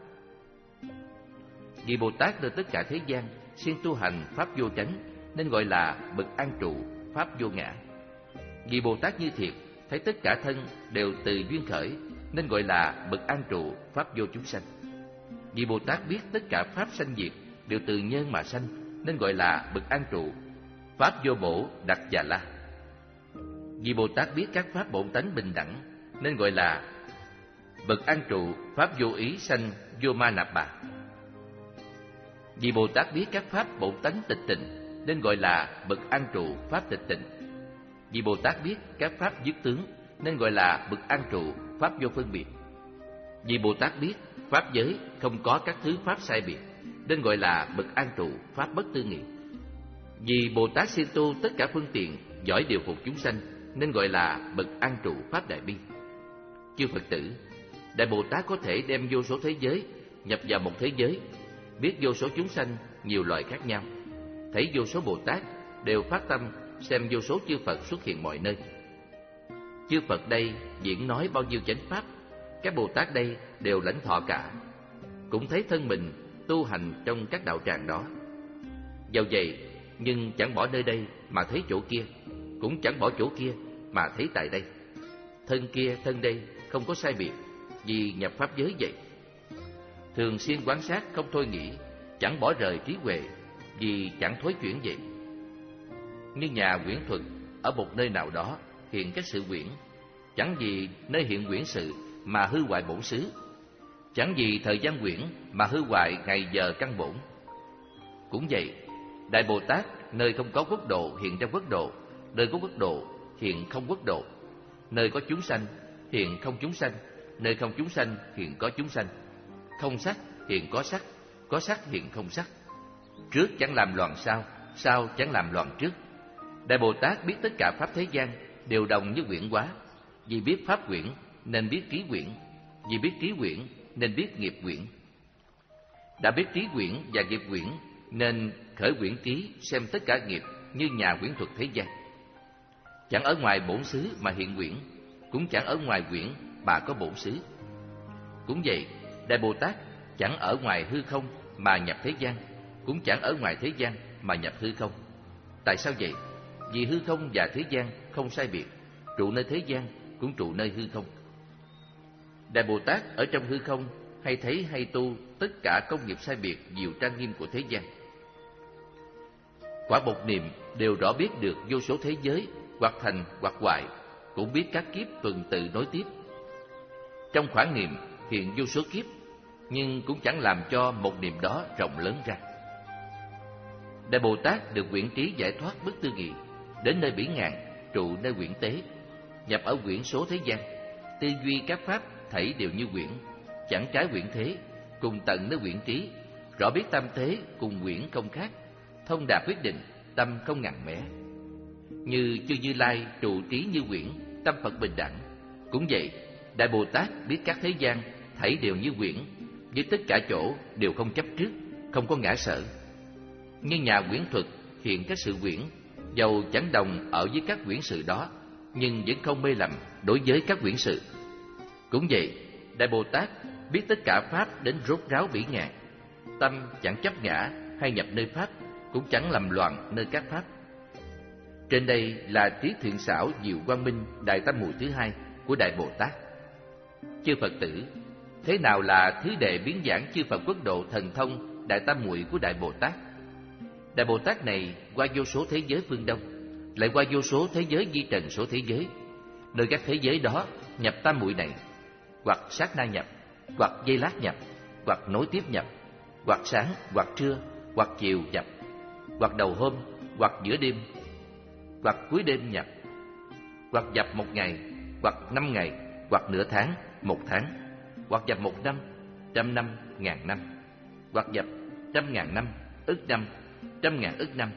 Vì Bồ Tát nơi tất cả thế gian siêng tu hành pháp vô chánh, nên gọi là bậc an trụ pháp vô ngã. Vì Bồ Tát như thiệt thấy tất cả thân đều từ duyên khởi, nên gọi là bậc an trụ pháp vô chúng sanh. Vì Bồ Tát biết tất cả pháp sanh diệt đều từ nhân mà sanh, nên gọi là bậc an trụ pháp vô bổ đặc già la. Vì Bồ Tát biết các pháp bổn tánh bình đẳng, nên gọi là bậc an trụ pháp vô ý sanh vô ma nạp bà. Vì Bồ Tát biết các pháp bổn tánh tịch tịnh, nên gọi là bậc an trụ pháp tịch tịnh. Vì Bồ Tát biết các pháp dứt tướng, nên gọi là bậc an trụ pháp vô phân biệt. Vì Bồ Tát biết pháp giới không có các thứ pháp sai biệt, nên gọi là bậc an trụ pháp bất tư nghị. Vì Bồ Tát siêng tu tất cả phương tiện, giỏi điều phục chúng sanh, nên gọi là bậc an trụ pháp đại bi. Chư Phật tử, Đại Bồ Tát có thể đem vô số thế giới nhập vào một thế giới, biết vô số chúng sanh nhiều loại khác nhau, thấy vô số Bồ Tát đều phát tâm xem vô số chư Phật xuất hiện mọi nơi. Chư Phật đây diễn nói bao nhiêu chánh pháp, các Bồ Tát đây đều lãnh thọ cả, cũng thấy thân mình tu hành trong các đạo tràng đó. Dầu vậy, nhưng chẳng bỏ nơi đây mà thấy chỗ kia, cũng chẳng bỏ chỗ kia mà thấy tại đây. Thân kia thân đây không có sai biệt, vì nhập pháp giới vậy. Thường xuyên quan sát không thôi nghĩ, chẳng bỏ rời trí huệ, vì chẳng thối chuyển vậy. Như nhà quyển thuật ở một nơi nào đó hiện các sự quyển, chẳng vì nơi hiện quyển sự mà hư hoại bổn xứ, chẳng vì thời gian quyển mà hư hoại ngày giờ căn bổn. Cũng vậy, Đại Bồ Tát nơi không có quốc độ hiện ra quốc độ, nơi có quốc độ hiện không quốc độ, nơi có chúng sanh hiện không chúng sanh, nơi không chúng sanh hiện có chúng sanh, không sắc hiện có sắc, có sắc hiện không sắc. Trước chẳng làm loạn sau, sau chẳng làm loạn trước. Đại Bồ Tát biết tất cả pháp thế gian đều đồng như quyển hóa. Vì biết pháp quyển nên biết trí quyển, vì biết trí quyển nên biết nghiệp quyển. Đã biết trí quyển và nghiệp quyển nên khởi quyển trí xem tất cả nghiệp như nhà quyển thuật thế gian. Chẳng ở ngoài bổn xứ mà hiện quyển, cũng chẳng ở ngoài quyển mà có bổn xứ. Cũng vậy, Đại Bồ Tát chẳng ở ngoài hư không mà nhập thế gian, cũng chẳng ở ngoài thế gian mà nhập hư không. Tại sao vậy? Vì hư không và thế gian không sai biệt, trụ nơi thế gian cũng trụ nơi hư không. Đại Bồ Tát ở trong hư không hay thấy hay tu tất cả công nghiệp sai biệt diệu trang nghiêm của thế gian. Quả một niệm đều rõ biết được vô số thế giới, hoặc thành hoặc hoại, cũng biết các kiếp tuần tự nối tiếp. Trong khoảng niệm hiện vô số kiếp, nhưng cũng chẳng làm cho một niệm đó rộng lớn ra. Đại Bồ Tát được quyển trí giải thoát bất tư nghị, đến nơi bỉ ngạn, trụ nơi quyển tế, nhập ở quyển số thế gian, tư duy các pháp thảy đều như quyển, chẳng trái quyển thế, cùng tận nơi quyển trí, rõ biết tam thế cùng quyển không khác, thông đạt quyết định, tâm không ngằn mẻ. Như chư Như Lai trụ trí như quyển, tâm Phật bình đẳng. Cũng vậy, Đại Bồ Tát biết các thế gian thảy đều như quyển, với tất cả chỗ đều không chấp trước, không có ngã sở. Như nhà quyển thuật hiện các sự quyển, dầu chẳng đồng ở với các quyển sự đó, nhưng vẫn không mê lầm đối với các quyển sự. Cũng vậy, Đại Bồ Tát biết tất cả pháp đến rốt ráo bỉ ngạn, tâm chẳng chấp ngã hay nhập nơi pháp, cũng chẳng lầm loạn nơi các pháp. Trên đây là trí thiện xảo diệu quang minh đại tam muội thứ hai của Đại Bồ Tát. Chư Phật tử, thế nào là thứ đệ biến giảng chư Phật quốc độ thần thông đại tam muội của Đại Bồ Tát? Đại Bồ Tát này qua vô số thế giới phương Đông, lại qua vô số thế giới di trần số thế giới, nơi các thế giới đó nhập tam muội này, hoặc sát na nhập, hoặc giây lát nhập, hoặc nối tiếp nhập, hoặc sáng, hoặc trưa, hoặc chiều nhập, hoặc đầu hôm, hoặc giữa đêm, hoặc cuối đêm nhập, hoặc nhập một ngày, hoặc năm ngày, hoặc nửa tháng, một tháng, hoặc nhập một năm, trăm năm, ngàn năm, hoặc nhập trăm ngàn năm, ức năm, trăm ngàn ức năm,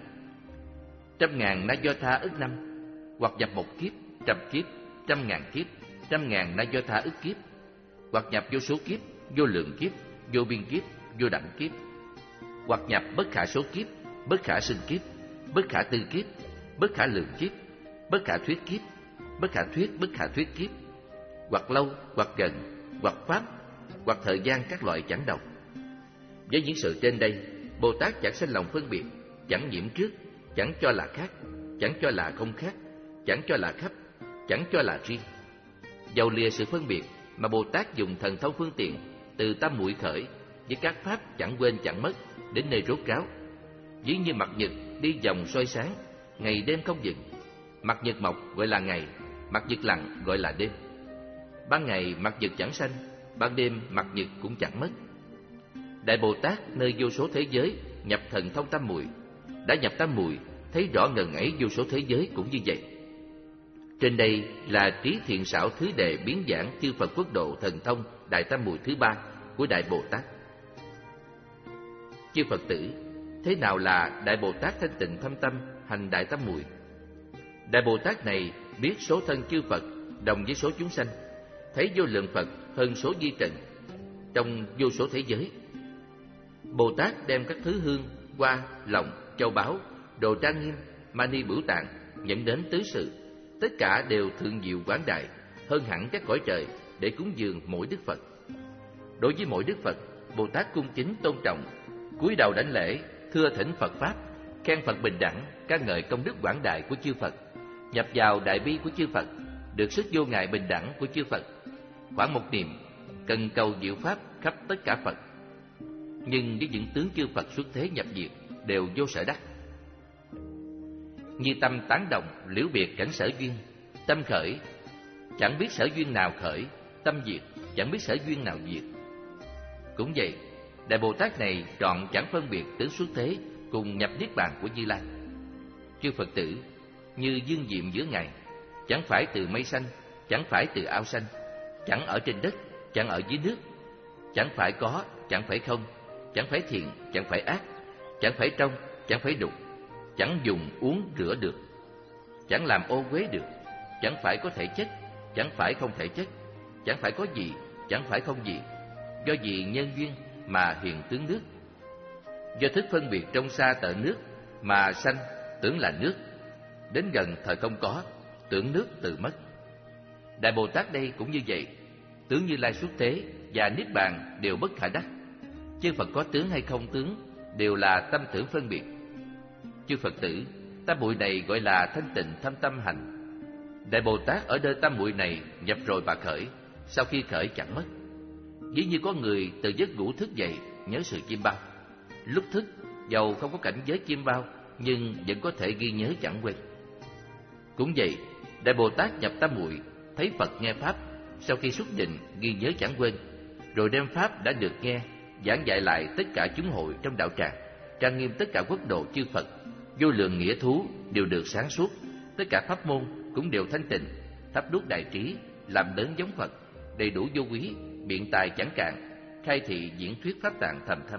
trăm ngàn na do tha ức năm, hoặc nhập một kiếp, trăm kiếp, trăm ngàn kiếp, trăm ngàn na do tha ức kiếp, hoặc nhập vô số kiếp, vô lượng kiếp, vô biên kiếp, vô đẳng kiếp, hoặc nhập bất khả số kiếp, bất khả sinh kiếp, bất khả tư kiếp, bất khả lượng kiếp, bất khả thuyết kiếp, bất khả thuyết bất khả thuyết kiếp, hoặc lâu, hoặc gần, hoặc pháp, hoặc thời gian các loại chẳng đồng. Với những sự trên đây, Bồ Tát chẳng sinh lòng phân biệt, chẳng nhiễm trước, chẳng cho là khác, chẳng cho là không khác, chẳng cho là khắp, chẳng cho là riêng. Dầu lìa sự phân biệt mà Bồ Tát dùng thần thông phương tiện từ tam muội khởi, với các pháp chẳng quên chẳng mất đến nơi rốt ráo. Ví như mặt nhật đi vòng soi sáng, ngày đêm không dừng. Mặt nhật mọc gọi là ngày, mặt nhật lặn gọi là đêm. Ban ngày mặt nhật chẳng sanh, ban đêm mặt nhật cũng chẳng mất. Đại Bồ Tát nơi vô số thế giới nhập thần thông tam muội, đã nhập tam muội thấy rõ ngần ấy vô số thế giới cũng như vậy. Trên đây là trí thiện xảo thứ đệ biến giảng chư Phật quốc độ thần thông đại tam muội thứ ba của Đại Bồ Tát. Chư Phật tử, thế nào là Đại Bồ Tát thanh tịnh thâm tâm hành đại tam muội? Đại Bồ Tát này biết số thân chư Phật đồng với số chúng sanh, thấy vô lượng Phật hơn số di trần trong vô số thế giới. Bồ Tát đem các thứ hương, hoa, lòng, châu báu, đồ trang nghiêm, mani bửu tạng dẫn đến tứ sự, tất cả đều thượng diệu quảng đại, hơn hẳn các cõi trời, để cúng dường mỗi Đức Phật. Đối với mỗi Đức Phật, Bồ Tát cung kính tôn trọng, cúi đầu đảnh lễ, thưa thỉnh Phật pháp, khen Phật bình đẳng, ca ngợi công đức quảng đại của chư Phật, nhập vào đại bi của chư Phật, được sức vô ngại bình đẳng của chư Phật. Khoảng một niệm cần cầu diệu pháp khắp tất cả Phật, nhưng với những tướng chư Phật xuất thế nhập diệt đều vô sở đắc. Như tâm tán đồng liễu biệt cảnh sở duyên, tâm khởi chẳng biết sở duyên nào khởi, tâm diệt chẳng biết sở duyên nào diệt. Cũng vậy, Đại Bồ Tát này trọn chẳng phân biệt tướng xuất thế cùng nhập niết bàn của Như Lai. Chư Phật tử, như dương diệm giữa ngày, chẳng phải từ mây xanh, chẳng phải từ ao xanh, chẳng ở trên đất, chẳng ở dưới nước, chẳng phải có, chẳng phải không, chẳng phải thiện, chẳng phải ác, chẳng phải trong, chẳng phải đục, chẳng dùng uống rửa được, chẳng làm ô uế được, chẳng phải có thể chất, chẳng phải không thể chất, chẳng phải có gì, chẳng phải không gì, do gì nhân duyên mà hiện tướng nước, do thức phân biệt trong xa tợ nước mà sanh tưởng là nước, đến gần thời không có, tưởng nước tự mất. Đại Bồ Tát đây cũng như vậy, tướng Như Lai xuất thế và niết bàn đều bất khả đắc. Chư Phật có tướng hay không tướng đều là tâm tưởng phân biệt. Chư Phật tử, tam muội này gọi là thanh tịnh thâm tâm hành. Đại Bồ Tát ở nơi tam muội này nhập rồi và khởi, sau khi khởi chẳng mất. Ví như có người từ giấc ngủ thức dậy nhớ sự chim bao, lúc thức dầu không có cảnh giới chim bao nhưng vẫn có thể ghi nhớ chẳng quên. Cũng vậy, Đại Bồ Tát nhập tam muội, thấy Phật nghe Pháp, sau khi xuất định ghi nhớ chẳng quên, rồi đem Pháp đã được nghe, giảng dạy lại tất cả chúng hội trong đạo tràng, trang nghiêm tất cả quốc độ chư Phật, vô lượng nghĩa thú đều được sáng suốt, tất cả pháp môn cũng đều thanh tịnh, thắp đuốc đại trí, làm lớn giống Phật, đầy đủ vô quý, biện tài chẳng cạn, khai thị diễn thuyết pháp tạng thầm thâm.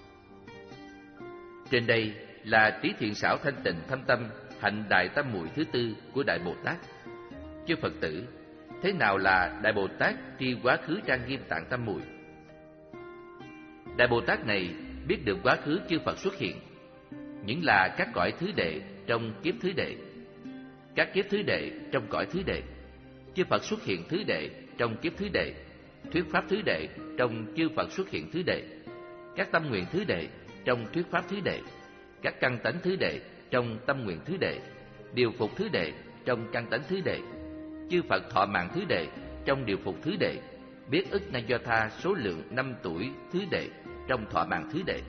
Trên đây là trí thiện xảo thanh tịnh thâm tâm hạnh đại tam muội thứ tư của Đại Bồ Tát. Chư Phật tử, thế nào là Đại Bồ Tát tri quá khứ trang nghiêm tạng tam muội? Đại Bồ Tát này biết được quá khứ chư Phật xuất hiện, những là các cõi thứ đệ trong kiếp thứ đệ, các kiếp thứ đệ trong cõi thứ đệ, chư Phật xuất hiện thứ đệ trong kiếp thứ đệ, thuyết pháp thứ đệ trong chư Phật xuất hiện thứ đệ, các tâm nguyện thứ đệ trong thuyết pháp thứ đệ, các căn tánh thứ đệ trong tâm nguyện thứ đệ, điều phục thứ đệ trong căn tánh thứ đệ, chư Phật thọ mạng thứ đệ trong điều phục thứ đệ, biết ức na do tha số lượng năm tuổi thứ đệ trong thọ mạng thứ đệ.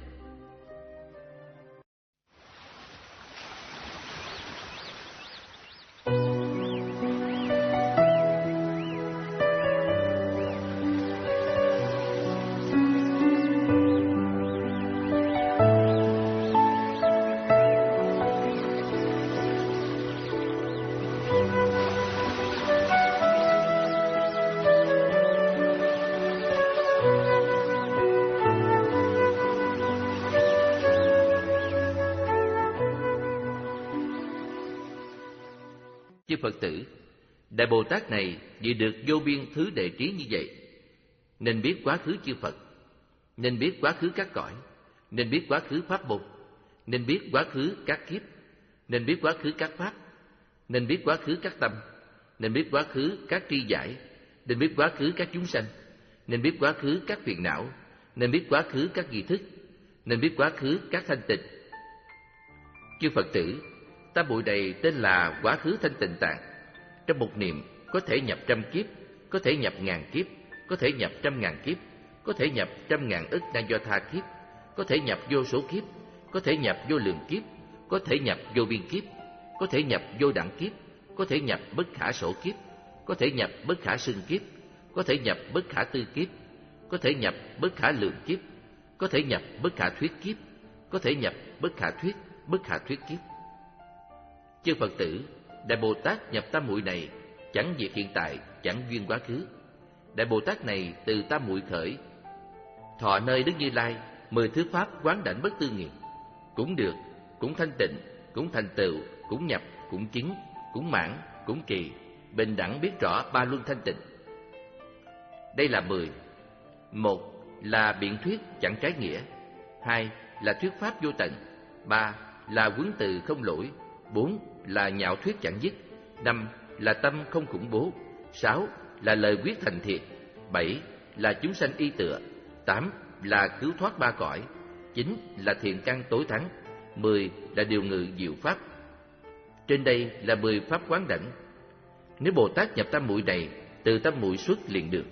Chư Phật tử, Đại Bồ Tát này vì được vô biên thứ đệ trí như vậy, nên biết quá khứ chư Phật, nên biết quá khứ các cõi, nên biết quá khứ pháp môn, nên biết quá khứ các kiếp, nên biết quá khứ các pháp, nên biết quá khứ các tâm, nên biết quá khứ các tri giải, nên biết quá khứ các chúng sanh, nên biết quá khứ các phiền não, nên biết quá khứ các nghi thức, nên biết quá khứ các thanh tịnh. Chư Phật tử, tam muội này tên là quá khứ thanh tịnh tạng. Trong một niệm có thể nhập trăm kiếp, có thể nhập ngàn kiếp, có thể nhập trăm ngàn kiếp, có thể nhập trăm ngàn ức na do tha kiếp, có thể nhập vô số kiếp, có thể nhập vô lượng kiếp, có thể nhập vô biên kiếp, có thể nhập vô đẳng kiếp, có thể nhập bất khả sổ kiếp, có thể nhập bất khả xưng kiếp, có thể nhập bất khả tư kiếp, có thể nhập bất khả lượng kiếp, có thể nhập bất khả thuyết kiếp, có thể nhập bất khả thuyết, bất khả thuyết kiếp. Chư Phật tử, Đại Bồ Tát nhập tam muội này chẳng việc hiện tại, chẳng duyên quá khứ. Đại Bồ Tát này từ tam muội khởi, thọ nơi Đức Như Lai, mười thứ pháp quán đảnh bất tư nghì, cũng được, cũng thanh tịnh, cũng thành tựu, cũng nhập, cũng chứng, cũng mãn, cũng kỳ, bình đẳng biết rõ ba luân thanh tịnh. Đây là mười. Một là biện thuyết chẳng trái nghĩa, hai là thuyết pháp vô tận, ba là huấn từ không lỗi, bốn là nhạo thuyết chẳng dứt, năm là tâm không khủng bố, sáu là lời quyết thành thiệt, bảy là chúng sanh y tựa, tám là cứu thoát ba cõi, chín là thiện căn tối thắng, mười là điều ngự diệu pháp. Trên đây là mười pháp quán đảnh. Nếu Bồ Tát nhập tam muội này, từ tam muội xuất liền được.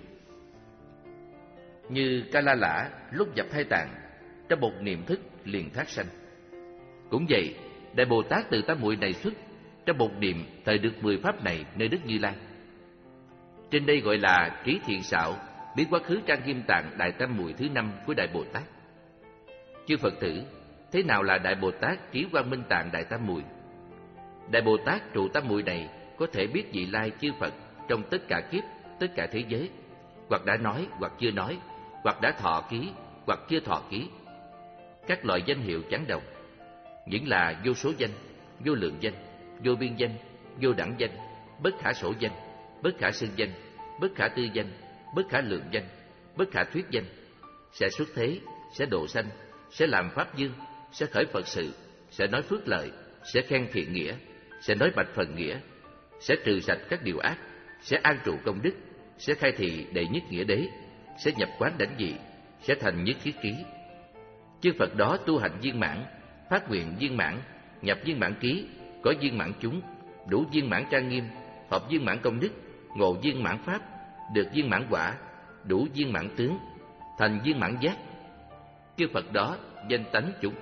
Như Ca La Lã lúc nhập thai tạng, trong một niệm thức liền thác sanh. Cũng vậy, Đại Bồ Tát từ tam muội này xuất, trong một niệm thời được mười pháp này nơi Đức Như Lai. Trên đây gọi là trí thiện xảo, biết quá khứ trang nghiêm tạng đại tam muội thứ năm của Đại Bồ Tát. Chư Phật tử, thế nào là Đại Bồ Tát trí quang minh tạng đại tam muội? Đại Bồ Tát trụ tam muội này có thể biết vị lai chư Phật trong tất cả kiếp, tất cả thế giới, hoặc đã nói, hoặc chưa nói, hoặc đã thọ ký, hoặc chưa thọ ký. Các loại danh hiệu chẳng đồng, những là vô số danh, vô lượng danh, vô biên danh, vô đẳng danh, bất khả sổ danh, bất khả xưng danh, bất khả tư danh, bất khả lượng danh, bất khả thuyết danh. Sẽ xuất thế, sẽ độ sanh, sẽ làm pháp dương, sẽ khởi Phật sự, sẽ nói phước lợi, sẽ khen thiện nghĩa, sẽ nói bạch phần nghĩa, sẽ trừ sạch các điều ác, sẽ an trụ công đức, sẽ khai thị đệ nhất nghĩa đế, sẽ nhập quán đảnh dị, sẽ thành nhất thiết ký. Chư Phật đó tu hành viên mãn, phát nguyện viên mãn, nhập viên mãn ký, có viên mãn chúng, đủ viên mãn trang nghiêm, hợp viên mãn công đức, ngộ viên mãn pháp, được viên mãn quả, đủ viên mãn tướng, thành viên mãn giác. Chư Phật đó danh tánh chủng tộc,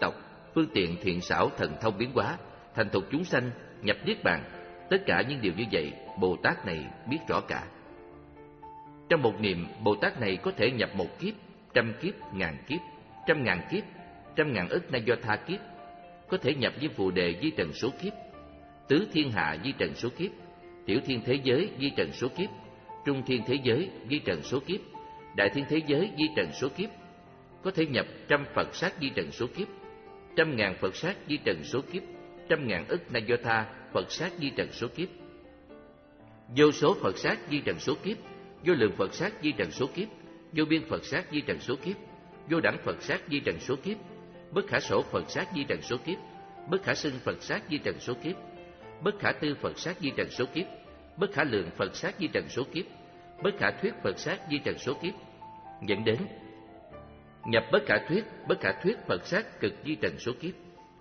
phương tiện thiện xảo thần thông biến hóa, thành thục chúng sanh, nhập niết bàn. Tất cả những điều như vậy, Bồ Tát này biết rõ cả. Trong một niệm, Bồ Tát này có thể nhập một kiếp, trăm kiếp, ngàn kiếp, trăm ngàn kiếp, trăm ngàn ức na do tha kiếp, có thể nhập với Phù Đề di trần số kiếp, tứ thiên hạ di trần số kiếp, tiểu thiên thế giới di trần số kiếp, trung thiên thế giới di trần số kiếp, đại thiên thế giới di trần số kiếp, có thể nhập trăm Phật sát di trần số kiếp, trăm ngàn Phật sát di trần số kiếp, trăm ngàn ức na do tha Phật sát di trần số kiếp, vô số Phật sát di trần số kiếp, vô lượng Phật sát di trần số kiếp, vô biên Phật sát di trần số kiếp, vô đẳng Phật sát di trần số kiếp, bất khả sổ Phật sát di trần số kiếp, bất khả xưng Phật sát di trần số kiếp, bất khả tư Phật sát di trần số kiếp, bất khả lượng Phật sát di trần số kiếp, bất khả thuyết Phật sát di trần số kiếp, dẫn đến nhập bất khả thuyết, bất khả thuyết Phật sát cực di trần số kiếp.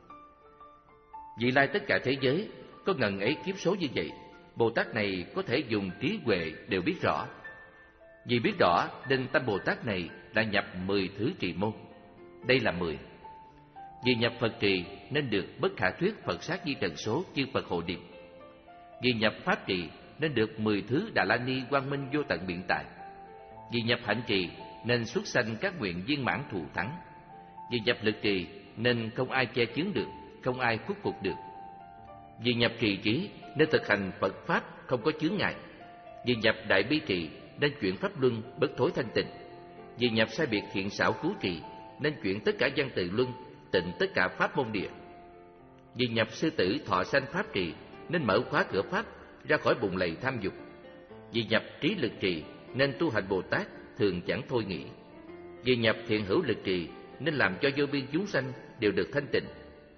Vị lai tất cả thế giới có ngần ấy kiếp số như vậy, Bồ Tát này có thể dùng trí huệ đều biết rõ. Vì biết rõ nên tâm Bồ Tát này đã nhập mười thứ trì môn. Đây là mười. Vì nhập Phật trì nên được bất khả thuyết Phật sát di trần số chư Phật hộ niệm. Vì nhập Pháp trì nên được mười thứ Đà La Ni quang minh vô tận biện tài. Vì nhập hạnh trì nên xuất sanh các nguyện viên mãn thù thắng. Vì nhập lực trì nên không ai che chướng được, không ai khuất phục được. Vì nhập trì trí nên thực hành Phật Pháp không có chướng ngại. Vì nhập đại bi trì nên chuyển Pháp luân bất thối thanh tịnh. Vì nhập sai biệt thiện xảo cứu trì nên chuyển tất cả văn từ luân, tịnh tất cả Pháp môn địa. Vì nhập sư tử thọ sanh Pháp trì nên mở khóa cửa Pháp ra khỏi bùn lầy tham dục. Vì nhập trí lực trì nên tu hành Bồ Tát thường chẳng thôi nghĩ. Vì nhập thiện hữu lực trì nên làm cho vô biên chúng sanh đều được thanh tịnh.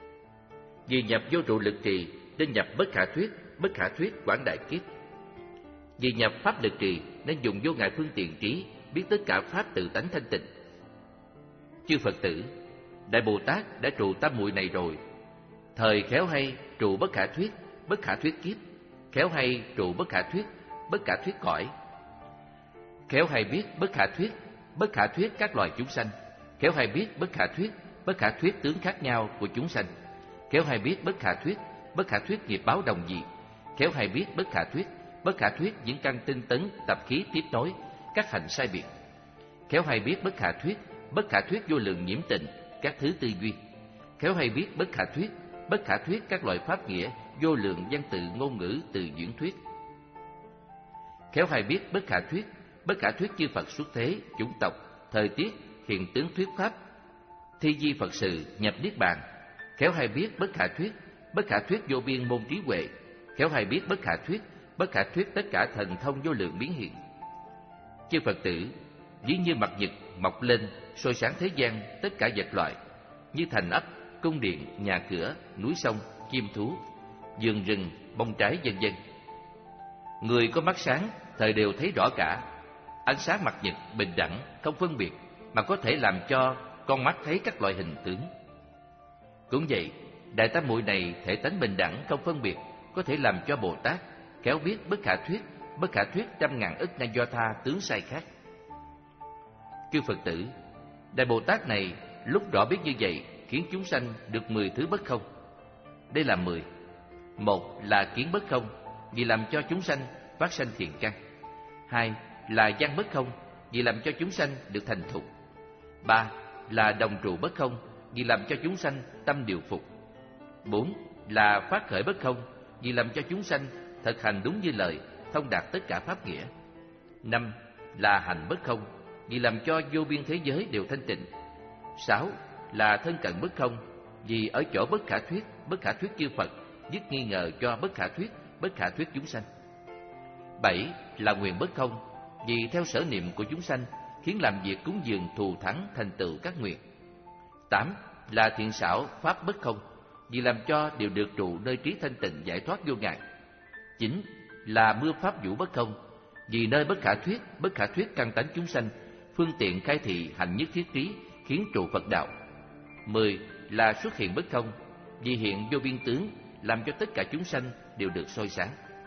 Vì nhập vô trụ lực trì nên nhập bất khả thuyết, bất khả thuyết quảng đại kiếp. Vì nhập pháp lực trì nên dùng vô ngại phương tiện trí biết tất cả pháp tự tánh thanh tịnh. Chư Phật tử, Đại Bồ Tát đã trụ tam muội này rồi, thời khéo hay trụ bất khả thuyết, bất khả thuyết kiếp, khéo hay trụ bất khả thuyết, bất khả thuyết cõi, khéo hay biết bất khả thuyết, bất khả thuyết các loài chúng sanh, khéo hay biết bất khả thuyết, bất khả thuyết tướng khác nhau của chúng sanh, khéo hay biết bất khả thuyết, bất khả thuyết nghiệp báo đồng dị, khéo hay biết bất khả thuyết, bất khả thuyết những căn tinh tấn tập khí tiếp nối các hành sai biệt, khéo hay biết bất khả thuyết, bất khả thuyết vô lượng nhiễm tình các thứ tư duy, khéo hay biết bất khả thuyết, bất khả thuyết các loại pháp nghĩa vô lượng văn tự ngôn ngữ từ diễn thuyết, khéo hay biết bất khả thuyết, bất khả thuyết chư Phật xuất thế chủng tộc thời tiết hiện tướng thuyết pháp thi di Phật sự nhập niết bàn, khéo hay biết bất khả thuyết, bất khả thuyết vô biên môn trí huệ, khéo hay biết bất khả thuyết, bất khả thuyết tất cả thần thông vô lượng biến hiện. Chư Phật tử, ví như mặt nhật mọc lên soi sáng thế gian tất cả vật loại, như thành ấp, cung điện, nhà cửa, núi sông, chim thú, vườn rừng, bông trái vân vân. Người có mắt sáng thời đều thấy rõ cả. Ánh sáng mặt nhật bình đẳng, không phân biệt, mà có thể làm cho con mắt thấy các loại hình tướng. Cũng vậy, Đại Tam Muội này thể tánh bình đẳng, không phân biệt, có thể làm cho Bồ Tát khéo biết bất khả thuyết, bất khả thuyết trăm ngàn ức na do tha tướng sai khác. Chư Phật tử, Đại Bồ Tát này lúc rõ biết như vậy khiến chúng sanh được mười thứ bất không. Đây là mười. Một là kiến bất không, vì làm cho chúng sanh phát sanh thiện căn. Hai là văn bất không, vì làm cho chúng sanh được thành thục. Ba là đồng trụ bất không, vì làm cho chúng sanh tâm điều phục. Bốn là phát khởi bất không, vì làm cho chúng sanh thực hành đúng như lời, thông đạt tất cả pháp nghĩa. Năm là hành bất không, vì làm cho vô biên thế giới đều thanh tịnh. Sáu là thân cận bất không, vì ở chỗ bất khả thuyết, bất khả thuyết chư Phật dứt nghi ngờ cho bất khả thuyết, bất khả thuyết chúng sanh. Bảy là nguyện bất không, vì theo sở niệm của chúng sanh khiến làm việc cúng dường thù thắng thành tựu các nguyện. Tám là thiện xảo pháp bất không, vì làm cho đều được trụ nơi trí thanh tịnh giải thoát vô ngại. Chín là mưa pháp vũ bất không, vì nơi bất khả thuyết, bất khả thuyết căn tánh chúng sanh phương tiện khai thị hành nhất thiết trí khiến trụ Phật đạo. Mười là xuất hiện bất không, vì hiện vô biên tướng làm cho tất cả chúng sanh đều được soi sáng.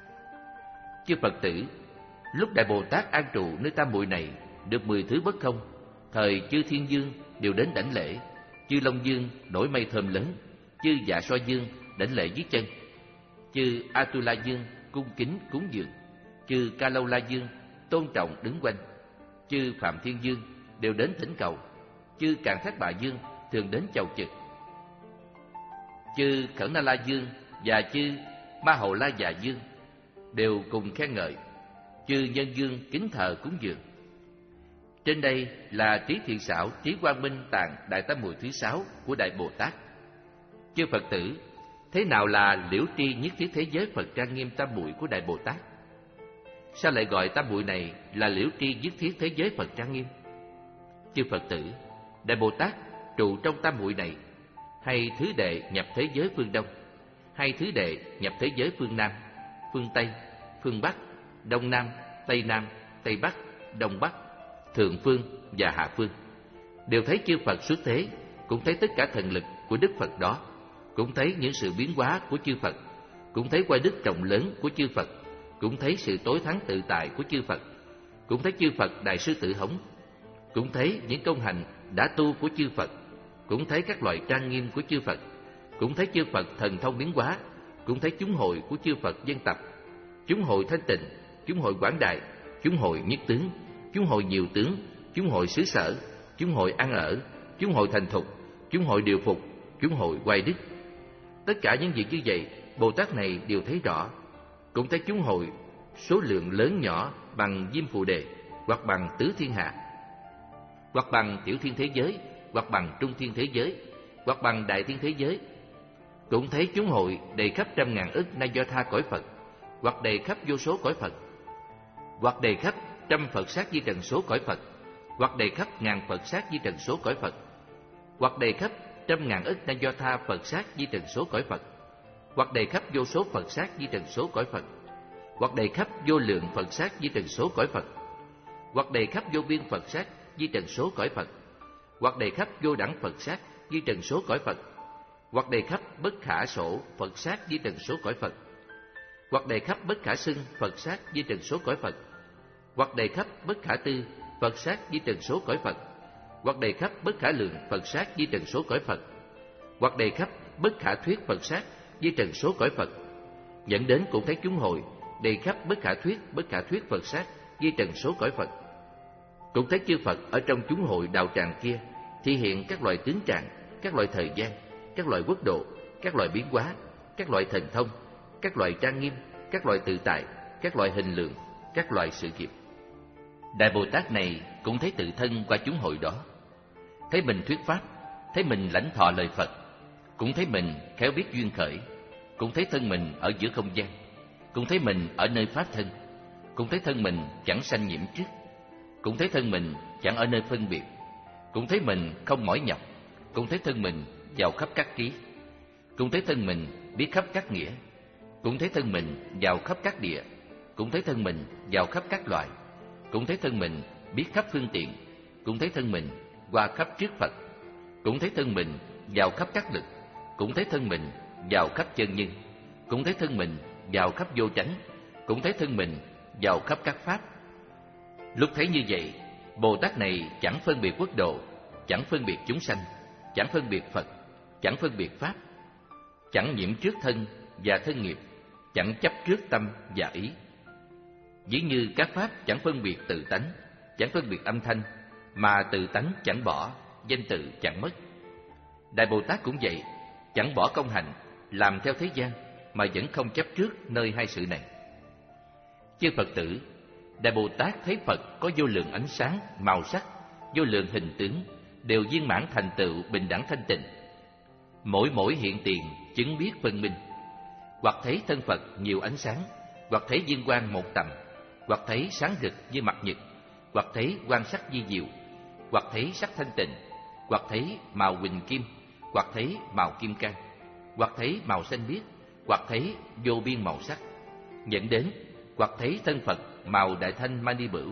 Chư Phật tử, lúc Đại Bồ Tát an trụ nơi tam muội này được mười thứ bất không, thời chư thiên dương đều đến đảnh lễ, chư Long Dương nổi mây thơm lớn, chư Dạ So Dương đảnh lễ dưới chân, chư Atula Dương cung kính cúng dường, chư Ca Lâu La Dương tôn trọng đứng quanh, chư Phạm Thiên Dương đều đến thỉnh cầu, chư Càn Thác Bà Dương thường đến chầu trực, chư Khẩn Na La Dương và chư Ma Hầu La Già Dương đều cùng khen ngợi, chư Nhân Dương kính thờ cúng dường. Trên đây là Trí Thiện Xảo Trí Quang Minh tạng Đại Tam Muội thứ sáu của Đại Bồ Tát. Chư Phật tử, thế nào là liễu tri nhất thiết thế giới Phật trang nghiêm tam muội của Đại Bồ Tát? Sao lại gọi tam muội này là liễu tri nhất thiết thế giới Phật trang nghiêm? Chư Phật tử, Đại Bồ Tát trụ trong tam muội này, hay thứ đệ nhập thế giới phương Đông, hay thứ đệ nhập thế giới phương Nam, phương Tây, phương Bắc, Đông Nam, Tây Nam, Tây Bắc, Đông Bắc, Thượng Phương và Hạ Phương, đều thấy chư Phật xuất thế, cũng thấy tất cả thần lực của Đức Phật đó, cũng thấy những sự biến hóa của chư Phật, cũng thấy oai đức rộng lớn của chư Phật, cũng thấy sự tối thắng tự tại của chư Phật, cũng thấy chư Phật Đại Sư Tử Hống, cũng thấy những công hành đã tu của chư Phật, cũng thấy các loại trang nghiêm của chư Phật, cũng thấy chư Phật thần thông biến hóa, cũng thấy chúng hội của chư Phật dân tập, chúng hội thanh tịnh, chúng hội quảng đại, chúng hội nhất tướng, chúng hội nhiều tướng, chúng hội xứ sở, chúng hội ăn ở, chúng hội thành thục, chúng hội điều phục, chúng hội oai đức. Tất cả những việc như vậy, Bồ Tát này đều thấy rõ. Cũng thấy chúng hội số lượng lớn nhỏ bằng Diêm Phù Đề, hoặc bằng Tứ Thiên Hạ, hoặc bằng Tiểu Thiên thế giới, hoặc bằng Trung Thiên thế giới, hoặc bằng Đại Thiên thế giới. Cũng thấy chúng hội đầy khắp trăm ngàn ức na do tha cõi Phật, hoặc đầy khắp vô số cõi Phật, hoặc đầy khắp trăm Phật sát di trần số cõi Phật, hoặc đầy khắp ngàn Phật sát di trần số cõi Phật, hoặc đầy khắp trăm ngàn ức na do tha Phật sát di trần số cõi Phật, hoặc đầy khắp vô số Phật sát di trần số cõi Phật, hoặc đầy khắp vô lượng Phật sát di trần số cõi Phật, hoặc đầy khắp vô biên Phật sát di trần số cõi Phật, hoặc đầy khắp vô đẳng Phật sát di trần số cõi Phật, hoặc đầy khắp bất khả sổ Phật sát di trần số cõi Phật, hoặc đầy khắp bất khả xưng Phật sát di trần số cõi Phật, hoặc đầy khắp bất khả tư Phật sát di trần số cõi Phật, hoặc đầy khắp bất khả lượng Phật sát di trần số cõi Phật, hoặc đầy khắp bất khả thuyết Phật sát di trần số cõi Phật. Dẫn đến cũng thấy chúng hội đầy khắp bất khả thuyết bất khả thuyết Phật sát di trần số cõi Phật. Cũng thấy chư Phật ở trong chúng hội đạo tràng kia thi hiện các loại tướng trạng, các loại thời gian, các loại quốc độ, các loại biến hóa, các loại thần thông, các loại trang nghiêm, các loại tự tại, các loại hình lượng, các loại sự nghiệp. Đại Bồ Tát này cũng thấy tự thân qua chúng hội đó, thấy mình thuyết pháp, thấy mình lãnh thọ lời Phật, cũng thấy mình khéo biết duyên khởi, cũng thấy thân mình ở giữa không gian, cũng thấy mình ở nơi pháp thân, cũng thấy thân mình chẳng sanh nhiễm trước, cũng thấy thân mình chẳng ở nơi phân biệt, cũng thấy mình không mỏi nhọc, cũng thấy thân mình vào khắp các trí, cũng thấy thân mình biết khắp các nghĩa, cũng thấy thân mình vào khắp các địa, cũng thấy thân mình vào khắp các loại, cũng thấy thân mình biết khắp phương tiện, cũng thấy thân mình qua khắp trước Phật, cũng thấy thân mình vào khắp các lực, cũng thấy thân mình vào khắp chân nhân, cũng thấy thân mình vào khắp vô chánh, cũng thấy thân mình vào khắp các pháp. Lúc thấy như vậy, Bồ Tát này chẳng phân biệt quốc độ, chẳng phân biệt chúng sanh, chẳng phân biệt Phật, chẳng phân biệt pháp, chẳng nhiễm trước thân và thân nghiệp, chẳng chấp trước tâm và ý. Dĩ như các pháp chẳng phân biệt tự tánh, chẳng phân biệt âm thanh, mà tự tánh chẳng bỏ, danh tự chẳng mất. Đại Bồ Tát cũng vậy, chẳng bỏ công hành, làm theo thế gian, mà vẫn không chấp trước nơi hai sự này. Chư Phật tử, Đại Bồ Tát thấy Phật có vô lượng ánh sáng, màu sắc, vô lượng hình tướng, đều viên mãn thành tựu bình đẳng thanh tịnh. Mỗi mỗi hiện tiền chứng biết phân minh, hoặc thấy thân Phật nhiều ánh sáng, hoặc thấy viên quang một tầm, hoặc thấy sáng rực như mặt nhật, hoặc thấy quang sắc di diệu, hoặc thấy sắc thanh tịnh, hoặc thấy màu huỳnh kim, hoặc thấy màu kim cang, hoặc thấy màu xanh biếc, hoặc thấy vô biên màu sắc. Dẫn đến hoặc thấy thân Phật màu đại thanh mani bửu,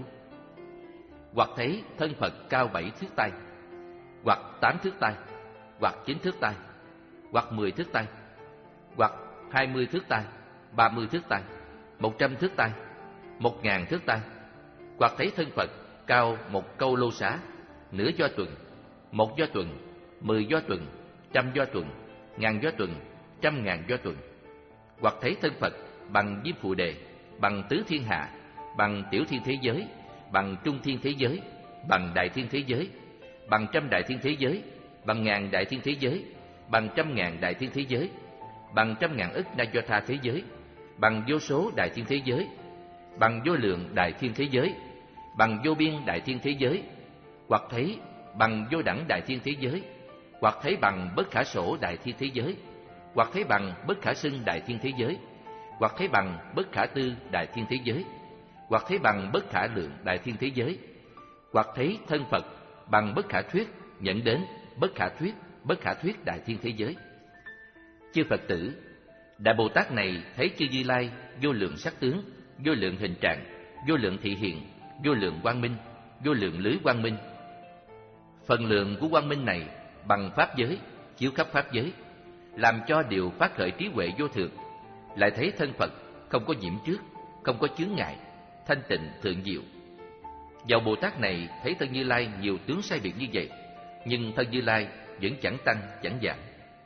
hoặc thấy thân Phật cao bảy thước tay, hoặc tám thước tay, hoặc chín thước tay, hoặc mười thước tay, hoặc hai mươi thước tay, ba mươi thước tay, một trăm thước tay, một ngàn thước tay, hoặc thấy thân Phật cao một câu lô xá, nửa do tuần, một do tuần, mười do tuần, trăm do tuần, ngàn do tuần, trăm ngàn do tuần. Hoặc thấy thân Phật bằng Diêm Phù Đề, bằng tứ thiên hạ, bằng tiểu thiên thế giới, bằng trung thiên thế giới, bằng đại thiên thế giới, bằng trăm đại thiên thế giới, bằng ngàn đại thiên thế giới, bằng trăm ngàn đại thiên thế giới, bằng trăm ngàn ức na do tha thế giới, bằng vô số đại thiên thế giới, bằng vô lượng đại thiên thế giới, bằng vô biên đại thiên thế giới, hoặc thấy bằng vô đẳng đại thiên thế giới, hoặc thấy bằng bất khả sổ đại thiên thế giới, hoặc thấy bằng bất khả xưng đại thiên thế giới, hoặc thấy bằng bất khả tư đại thiên thế giới, hoặc thấy bằng bất khả lượng đại thiên thế giới, hoặc thấy thân Phật bằng bất khả thuyết dẫn đến bất khả thuyết, bất khả thuyết đại thiên thế giới. Chư Phật tử, Đại Bồ Tát này thấy chư Như Lai vô lượng sắc tướng, vô lượng hình trạng, vô lượng thị hiện, vô lượng quang minh, vô lượng lưới quang minh. Phần lượng của quang minh này bằng pháp giới, chiếu khắp pháp giới, làm cho điều phát khởi trí huệ vô thượng. Lại thấy thân Phật không có nhiễm trước, không có chướng ngại, thanh tịnh thượng diệu. Dầu Bồ Tát này thấy thân Như Lai nhiều tướng sai biệt như vậy, nhưng thân Như Lai vẫn chẳng tăng chẳng giảm.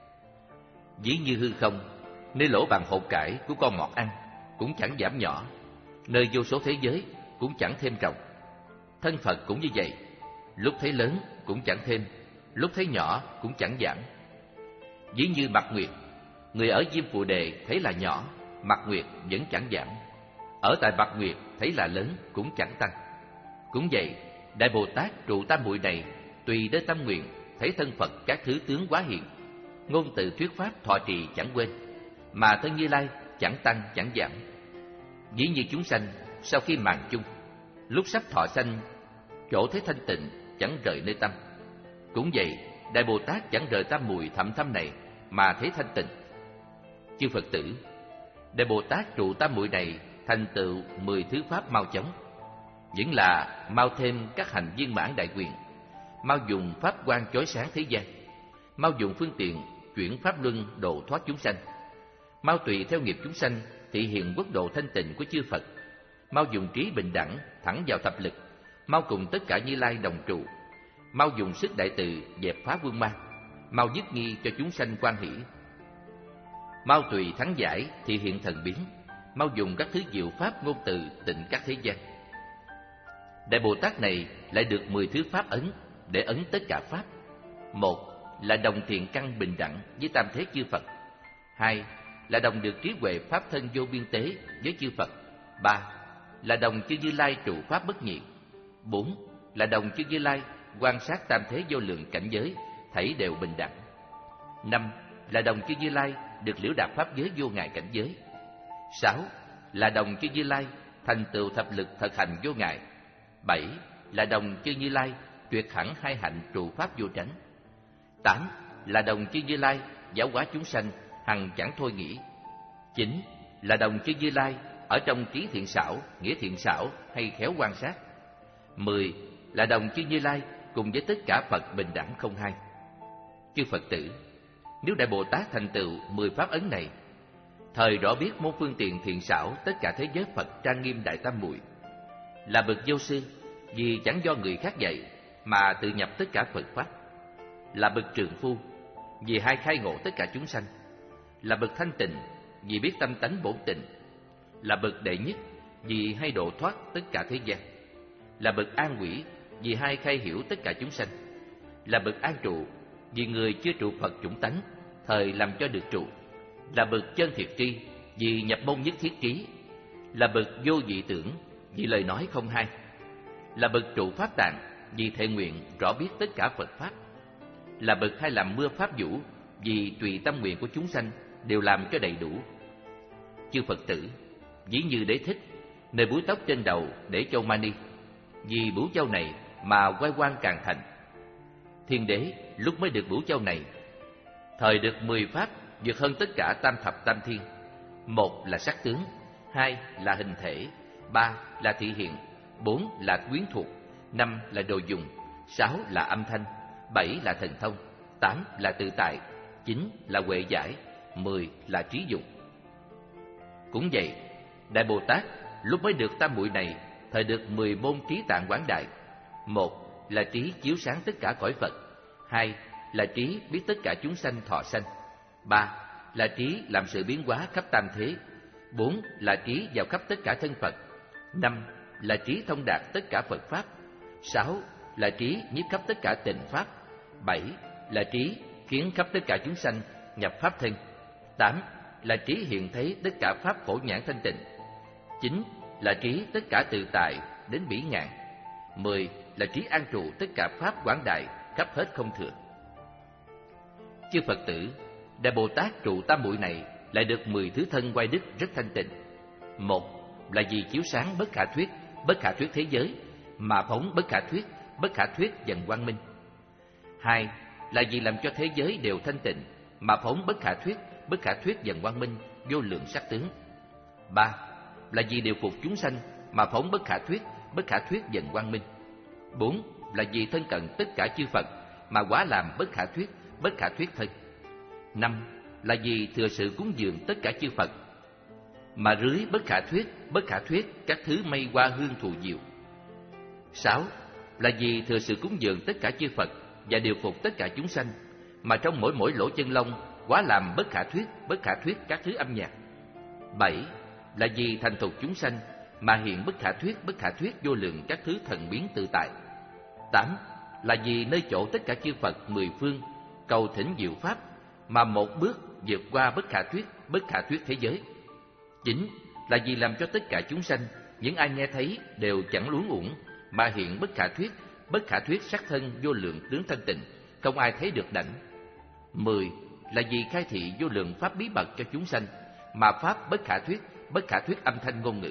Ví như hư không, nơi lỗ bàn hột cải của con mọt ăn cũng chẳng giảm nhỏ, nơi vô số thế giới cũng chẳng thêm rộng. Thân Phật cũng như vậy, lúc thấy lớn cũng chẳng thêm, lúc thấy nhỏ cũng chẳng giảm. Ví như mặt nguyệt, người ở Diêm Phù Đề thấy là nhỏ, mặt nguyệt vẫn chẳng giảm. Ở tại mặt nguyệt thấy là lớn cũng chẳng tăng. Cũng vậy, Đại Bồ Tát trụ tam muội này tùy đến tâm nguyện thấy thân Phật các thứ tướng quá hiện, ngôn từ thuyết pháp thọ trì chẳng quên, mà thân Như Lai chẳng tăng chẳng giảm. Ví như chúng sanh sau khi màng chung, lúc sắp thọ sanh, chỗ thấy thanh tịnh chẳng rời nơi tâm. Cũng vậy, Đại Bồ Tát chẳng rời tam muội thậm thâm này mà thấy thanh tịnh. Chư Phật tử, Đại Bồ Tát trụ tam muội này thành tựu mười thứ pháp mau chóng, vẫn là mau thêm các hành viên mãn đại quyền, mau dùng pháp quang chói sáng thế gian, mau dùng phương tiện chuyển pháp luân độ thoát chúng sanh, mau tùy theo nghiệp chúng sanh thị hiện quốc độ thanh tịnh của chư Phật, mau dùng trí bình đẳng thẳng vào thập lực, mau cùng tất cả Như Lai đồng trụ, mau dùng sức đại từ dẹp phá vương ma, mau dứt nghi cho chúng sanh quan hỷ, mau tùy thắng giải thị hiện thần biến, mau dùng các thứ diệu pháp ngôn từ tịnh các thế gian. Đại Bồ Tát này lại được mười thứ pháp ấn để ấn tất cả pháp. Một là đồng thiện căn bình đẳng với tam thế chư Phật. Hai là đồng được trí huệ pháp thân vô biên tế với chư Phật. Ba là đồng chư Như Lai trụ pháp bất nhị. Bốn là đồng chư Như Lai quan sát tam thế vô lượng cảnh giới thảy đều bình đẳng. Năm là đồng chư Như Lai được liễu đạt pháp giới vô ngại cảnh giới. Sáu là đồng chư Như Lai thành tựu thập lực thực hành vô ngại. Bảy là đồng chư Như Lai tuyệt hẳn hai hạnh trụ pháp vô tránh. Tám là đồng chư Như Lai giáo hóa chúng sanh hằng chẳng thôi nghĩ. Chín là đồng chư Như Lai ở trong trí thiện xảo, nghĩa thiện xảo hay khéo quan sát. Mười là đồng chư Như Lai cùng với tất cả Phật bình đẳng không hai. Chư Phật tử, nếu Đại Bồ Tát thành tựu mười pháp ấn này, thời rõ biết môn phương tiện thiện xảo tất cả thế giới Phật trang nghiêm đại tam muội, là bậc vô sư vì chẳng do người khác dạy mà tự nhập tất cả Phật pháp, là bậc trường phu vì hay khai ngộ tất cả chúng sanh, là bậc thanh tịnh vì biết tâm tánh bổn tịnh, là bậc đệ nhất vì hay độ thoát tất cả thế gian, là bậc an quỷ vì hay khai hiểu tất cả chúng sanh, là bậc an trụ vì người chưa trụ Phật chủng tánh thời làm cho được trụ, là bậc chân thiệt tri vì nhập môn nhất thiết trí, là bậc vô dị tưởng vì lời nói không hay, là bậc trụ pháp tạng vì thệ nguyện rõ biết tất cả Phật pháp, là bậc hay làm mưa pháp vũ vì tùy tâm nguyện của chúng sanh đều làm cho đầy đủ. Chư Phật tử, ví như Đế Thích nơi búi tóc trên đầu để châu mani, vì bửu châu này mà quay quan càng thành. Thiên đế lúc mới được bửu châu này, thời được mười pháp vượt hơn tất cả tam thập tam thiên. Một là sắc tướng, hai là hình thể, ba là thị hiện, bốn là quyến thuộc, năm là đồ dùng, sáu là âm thanh, bảy là thần thông, tám là tự tại, chín là huệ giải, mười là trí dụng. Cũng vậy, Đại Bồ Tát lúc mới được tam muội này, thời được mười môn trí tạng quán đại. Một là trí chiếu sáng tất cả cõi Phật, hai là trí biết tất cả chúng sanh thọ sanh. Ba là trí làm sự biến hóa khắp tam thế. Bốn là trí vào khắp tất cả thân Phật. Năm là trí thông đạt tất cả Phật Pháp. Sáu là trí nhiếp khắp tất cả tịnh Pháp. Bảy là trí khiến khắp tất cả chúng sanh nhập Pháp thân. Tám là trí hiện thấy tất cả Pháp phổ nhãn thanh tịnh. Chín là trí tất cả tự tại đến bỉ ngạn. Mười là trí an trụ tất cả Pháp quảng đại khắp hết không thừa. Chư Phật tử, Đại Bồ Tát trụ tam muội này lại được mười thứ thân oai đức rất thanh tịnh. Một là vì chiếu sáng bất khả thuyết, bất khả thuyết thế giới, mà phóng bất khả thuyết, bất khả thuyết dần quang minh. Hai là vì làm cho thế giới đều thanh tịnh, mà phóng bất khả thuyết, bất khả thuyết dần quang minh, vô lượng sắc tướng. Ba là vì điều phục chúng sanh, mà phóng bất khả thuyết, bất khả thuyết dần quang minh. Bốn là vì thân cận tất cả chư Phật, mà hóa làm bất khả thuyết, bất khả thuyết thân. Năm là vì thừa sự cúng dường tất cả chư Phật, mà rưới bất khả thuyết, bất khả thuyết các thứ mây hoa hương thù diệu. Sáu là vì thừa sự cúng dường tất cả chư Phật và điều phục tất cả chúng sanh, mà trong mỗi mỗi lỗ chân lông hóa làm bất khả thuyết, bất khả thuyết các thứ âm nhạc. Bảy là vì thành thục chúng sanh, mà hiện bất khả thuyết, bất khả thuyết vô lượng các thứ thần biến tự tại. Tám là vì nơi chỗ tất cả chư Phật mười phương cầu thỉnh diệu pháp, mà một bước vượt qua bất khả thuyết, bất khả thuyết thế giới. Chín là vì làm cho tất cả chúng sanh, những ai nghe thấy đều chẳng luống uổng, mà hiện bất khả thuyết, bất khả thuyết sắc thân vô lượng tướng thanh tịnh, không ai thấy được đảnh. Mười là vì khai thị vô lượng pháp bí mật cho chúng sanh, mà pháp bất khả thuyết, bất khả thuyết âm thanh ngôn ngữ.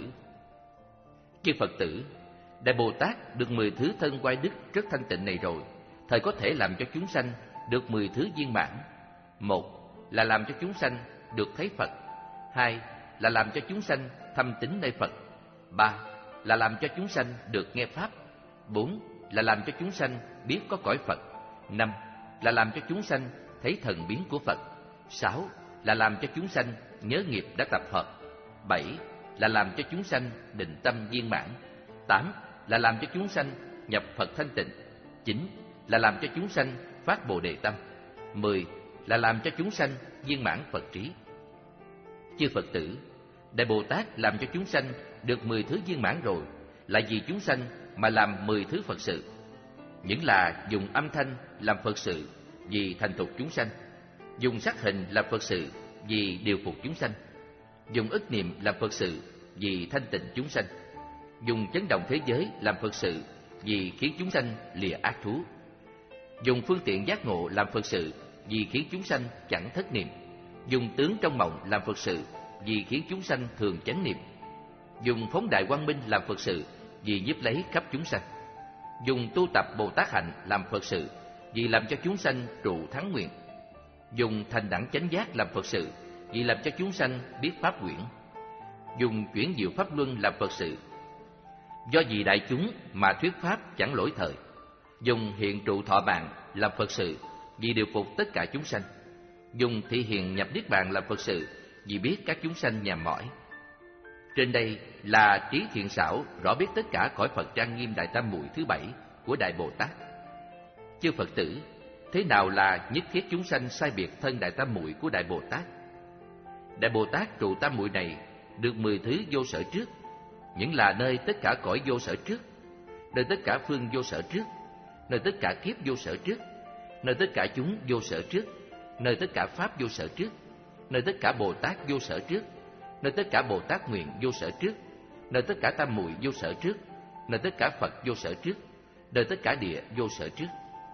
Chư Phật tử, Đại Bồ Tát được mười thứ thân oai đức rất thanh tịnh này rồi, thời có thể làm cho chúng sanh được mười thứ viên mãn. Một là làm cho chúng sanh được thấy Phật. Hai là làm cho chúng sanh thâm tín nơi Phật. Ba là làm cho chúng sanh được nghe pháp. Bốn là làm cho chúng sanh biết có cõi Phật. Năm là làm cho chúng sanh thấy thần biến của Phật. Sáu là làm cho chúng sanh nhớ nghiệp đã tập hợp. Bảy là làm cho chúng sanh định tâm viên mãn. Tám là làm cho chúng sanh nhập Phật thanh tịnh. Chín là làm cho chúng sanh phát Bồ Đề tâm. Mười là làm cho chúng sanh viên mãn Phật trí. Chư Phật tử, Đại Bồ Tát làm cho chúng sanh được mười thứ viên mãn rồi, là vì chúng sanh mà làm mười thứ Phật sự. Những là dùng âm thanh làm Phật sự vì thành thục chúng sanh, dùng sắc hình làm Phật sự vì điều phục chúng sanh, dùng ức niệm làm Phật sự vì thanh tịnh chúng sanh, dùng chấn động thế giới làm Phật sự vì khiến chúng sanh lìa ác thú, dùng phương tiện giác ngộ làm Phật sự vì khiến chúng sanh chẳng thất niệm, dùng tướng trong mộng làm Phật sự vì khiến chúng sanh thường chánh niệm, dùng phóng đại quang minh làm Phật sự vì nhiếp lấy khắp chúng sanh, dùng tu tập Bồ Tát hạnh làm Phật sự vì làm cho chúng sanh trụ thắng nguyện, dùng thành đẳng chánh giác làm Phật sự vì làm cho chúng sanh biết pháp quyển, dùng chuyển diệu pháp luân làm Phật sự do vì đại chúng mà thuyết pháp chẳng lỗi thời, dùng hiện trụ thọ mạng làm Phật sự vì điều phục tất cả chúng sanh, dùng thị hiện nhập niết bàn làm Phật sự vì biết các chúng sanh nhàm mỏi. Trên đây là trí thiện xảo rõ biết tất cả cõi Phật trang nghiêm Đại Tam Muội thứ bảy của Đại Bồ Tát. Chư Phật tử, thế nào là nhất thiết chúng sanh sai biệt thân Đại Tam Muội của Đại Bồ Tát? Đại Bồ Tát trụ Tam Muội này được mười thứ vô sở trước, những là nơi tất cả cõi vô sở trước, nơi tất cả phương vô sở trước, nơi tất cả kiếp vô sở trước, nơi tất cả chúng vô sở trước, nơi tất cả pháp vô sở trước, nơi tất cả Bồ Tát vô sở trước, nơi tất cả Bồ Tát nguyện vô sở trước, nơi tất cả Tam Muội vô sở trước, nơi tất cả Phật vô sở trước, nơi tất cả địa vô sở trước.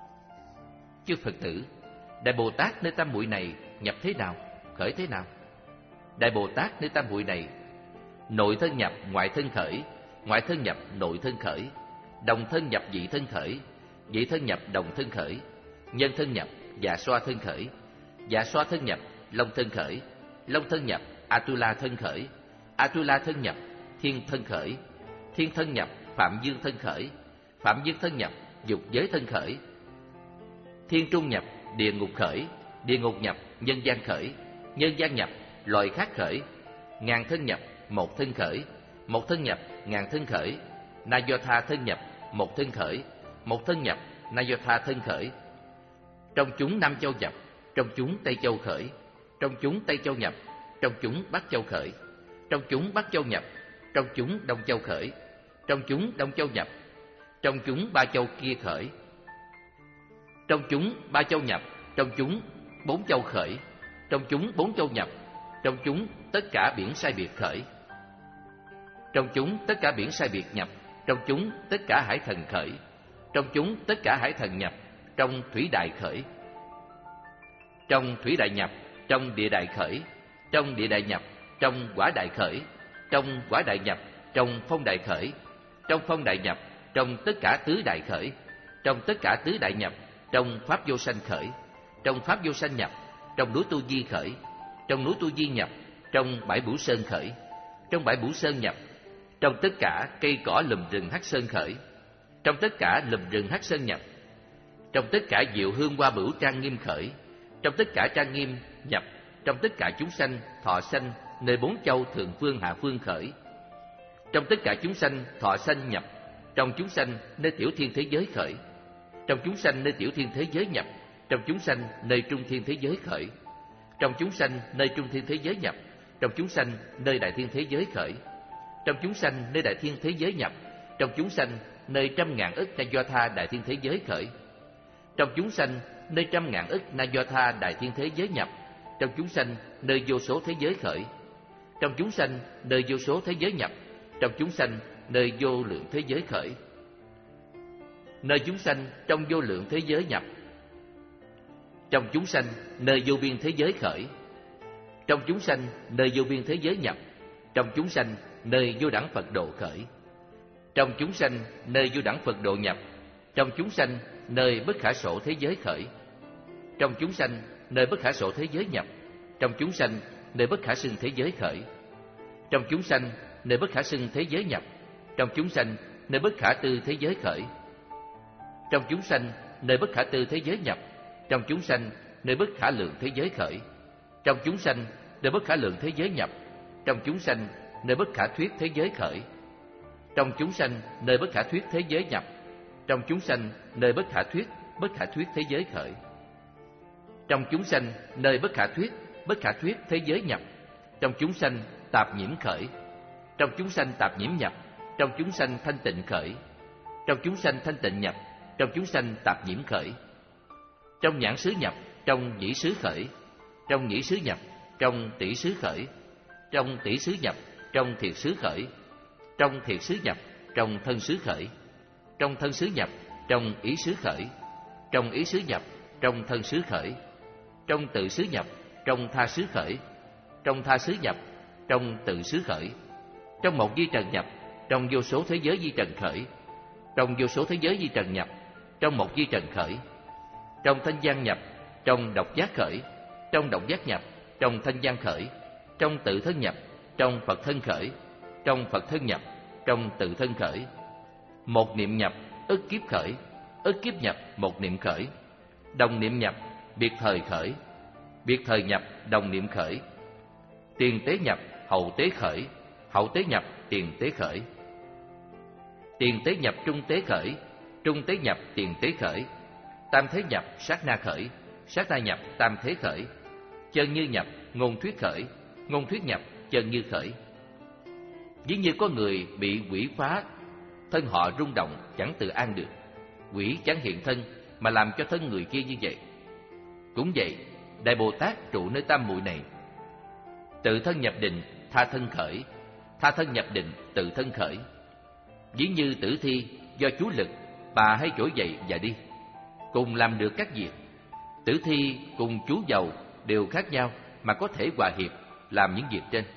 Chư Phật tử, Đại Bồ Tát nơi Tam Muội này nhập thế nào, khởi thế nào? Đại Bồ Tát nơi Tam Muội này nội thân nhập ngoại thân khởi, ngoại thân nhập nội thân khởi, đồng thân nhập dị thân khởi, dị thân nhập đồng thân khởi, nhân thân nhập dạ xoa thân khởi, dạ xoa thân nhập long thân khởi, long thân nhập Atula thân khởi, Atula thân nhập thiên thân khởi, thiên thân nhập phạm dương thân khởi, phạm dương thân nhập dục giới thân khởi, thiên trung nhập địa ngục khởi, địa ngục nhập nhân gian khởi, nhân gian nhập loài khác khởi, ngàn thân nhập một thân khởi, một thân nhập ngàn thân khởi, na do tha thân nhập một thân khởi, một thân nhập na do tha thân khởi, trong chúng Nam Châu nhập, trong chúng Tây Châu khởi, trong chúng Tây Châu nhập, trong chúng Bắc Châu khởi, trong chúng Bắc Châu nhập, trong chúng Đông Châu khởi, trong chúng Đông Châu nhập, trong chúng Ba Châu kia khởi, trong chúng Ba Châu nhập, trong chúng Bốn Châu khởi, trong chúng Bốn Châu nhập, trong chúng tất cả biển sai biệt khởi, trong chúng tất cả biển sai biệt nhập, trong chúng tất cả hải thần khởi, trong chúng tất cả hải thần nhập, trong thủy đại khởi, trong thủy đại nhập, trong địa đại khởi, trong địa đại nhập, trong quả đại khởi, trong quả đại nhập, trong phong đại khởi, trong phong đại nhập, trong tất cả tứ đại khởi, trong tất cả tứ đại nhập, trong pháp vô sanh khởi, trong pháp vô sanh nhập, trong núi Tu Di khởi, trong núi Tu Di nhập, trong bãi Bửu Sơn khởi, trong bãi Bửu Sơn nhập, trong tất cả cây cỏ lùm rừng Hắc Sơn khởi, trong tất cả lùm rừng Hắc Sơn nhập, trong tất cả diệu hương hoa bửu trang nghiêm khởi, trong tất cả trang nghiêm nhập, trong tất cả chúng sanh thọ sanh nơi bốn châu thượng phương hạ phương khởi, trong tất cả chúng sanh thọ sanh nhập, trong chúng sanh nơi tiểu thiên thế giới khởi, trong chúng sanh nơi tiểu thiên thế giới nhập, trong chúng sanh nơi trung thiên thế giới khởi, trong chúng sanh nơi trung thiên thế giới nhập, trong chúng sanh nơi đại thiên thế giới khởi, trong chúng sanh nơi đại thiên thế giới nhập, trong chúng sanh nơi trăm ngàn ức na do tha đại thiên thế giới khởi, trong chúng sanh nơi trăm ngàn ức na do tha đại thiên thế giới nhập, trong chúng sanh nơi vô số thế giới khởi, trong chúng sanh nơi vô số thế giới nhập, trong chúng sanh nơi vô lượng thế giới khởi, nơi chúng sanh trong vô lượng thế giới nhập, trong chúng sanh nơi vô biên thế giới khởi, trong chúng sanh nơi vô biên thế giới nhập, trong chúng sanh nơi vô đẳng Phật độ khởi, trong chúng sanh nơi vô đẳng Phật độ nhập, trong chúng sanh nơi bất khả sổ thế giới khởi, trong chúng sanh nơi bất khả sổ thế giới nhập, trong chúng sanh nơi bất khả xưng thế giới khởi, trong chúng sanh nơi bất khả xưng thế giới nhập, trong chúng sanh nơi bất khả tư thế giới khởi, trong chúng sanh nơi bất khả tư thế giới nhập, trong chúng sanh nơi bất khả lượng thế giới khởi, trong chúng sanh nơi bất khả lượng thế giới nhập, trong chúng sanh nơi bất khả thuyết thế giới khởi, trong chúng sanh nơi bất khả thuyết thế giới nhập, trong chúng sanh nơi bất khả thuyết bất khả thuyết thế giới khởi, trong chúng sanh nơi bất khả thuyết bất khả thuyết thế giới nhập, trong chúng sanh tạp nhiễm khởi, trong chúng sanh tạp nhiễm nhập, trong chúng sanh thanh tịnh khởi, trong chúng sanh thanh tịnh nhập, trong chúng sanh tạp nhiễm khởi, trong nhãn xứ nhập, trong nhĩ xứ khởi, trong nhĩ xứ nhập, trong tỷ xứ khởi, trong tỷ xứ nhập, trong thiệt xứ khởi, trong thiệt xứ nhập, trong thân xứ khởi, trong thân xứ nhập, trong ý xứ khởi, trong ý xứ nhập, trong thân xứ khởi, trong tự xứ nhập, trong tha xứ khởi, trong tha xứ nhập, trong tự xứ khởi, trong một vi trần nhập, trong vô số thế giới vi trần khởi, trong vô số thế giới vi trần nhập, trong một vi trần khởi, trong thanh văn nhập, trong độc giác khởi, trong độc giác nhập, trong thanh văn khởi, trong tự thân nhập, trong Phật thân khởi, trong Phật thân nhập, trong tự thân khởi, một niệm nhập, ức kiếp khởi, ức kiếp nhập, một niệm khởi, đồng niệm nhập, biệt thời khởi, biệt thời nhập, đồng niệm khởi, tiền tế nhập, hậu tế khởi, hậu tế nhập, tiền tế khởi, tiền tế nhập, trung tế khởi, trung tế nhập, tiền tế khởi, tam thế nhập, sát na khởi, sát na nhập, tam thế khởi, chân như nhập, ngôn thuyết khởi, ngôn thuyết nhập, chân như khởi. Ví như có người bị quỷ phá, thân họ rung động chẳng tự an được, quỷ chẳng hiện thân mà làm cho thân người kia như vậy. Cũng vậy, Đại Bồ Tát trụ nơi tam muội này, tự thân nhập định, tha thân khởi, tha thân nhập định, tự thân khởi. Ví như tử thi do chú lực, bà hay trỗi dậy và đi, cùng làm được các việc. Tử thi cùng chú dầu đều khác nhau mà có thể hòa hiệp làm những việc trên.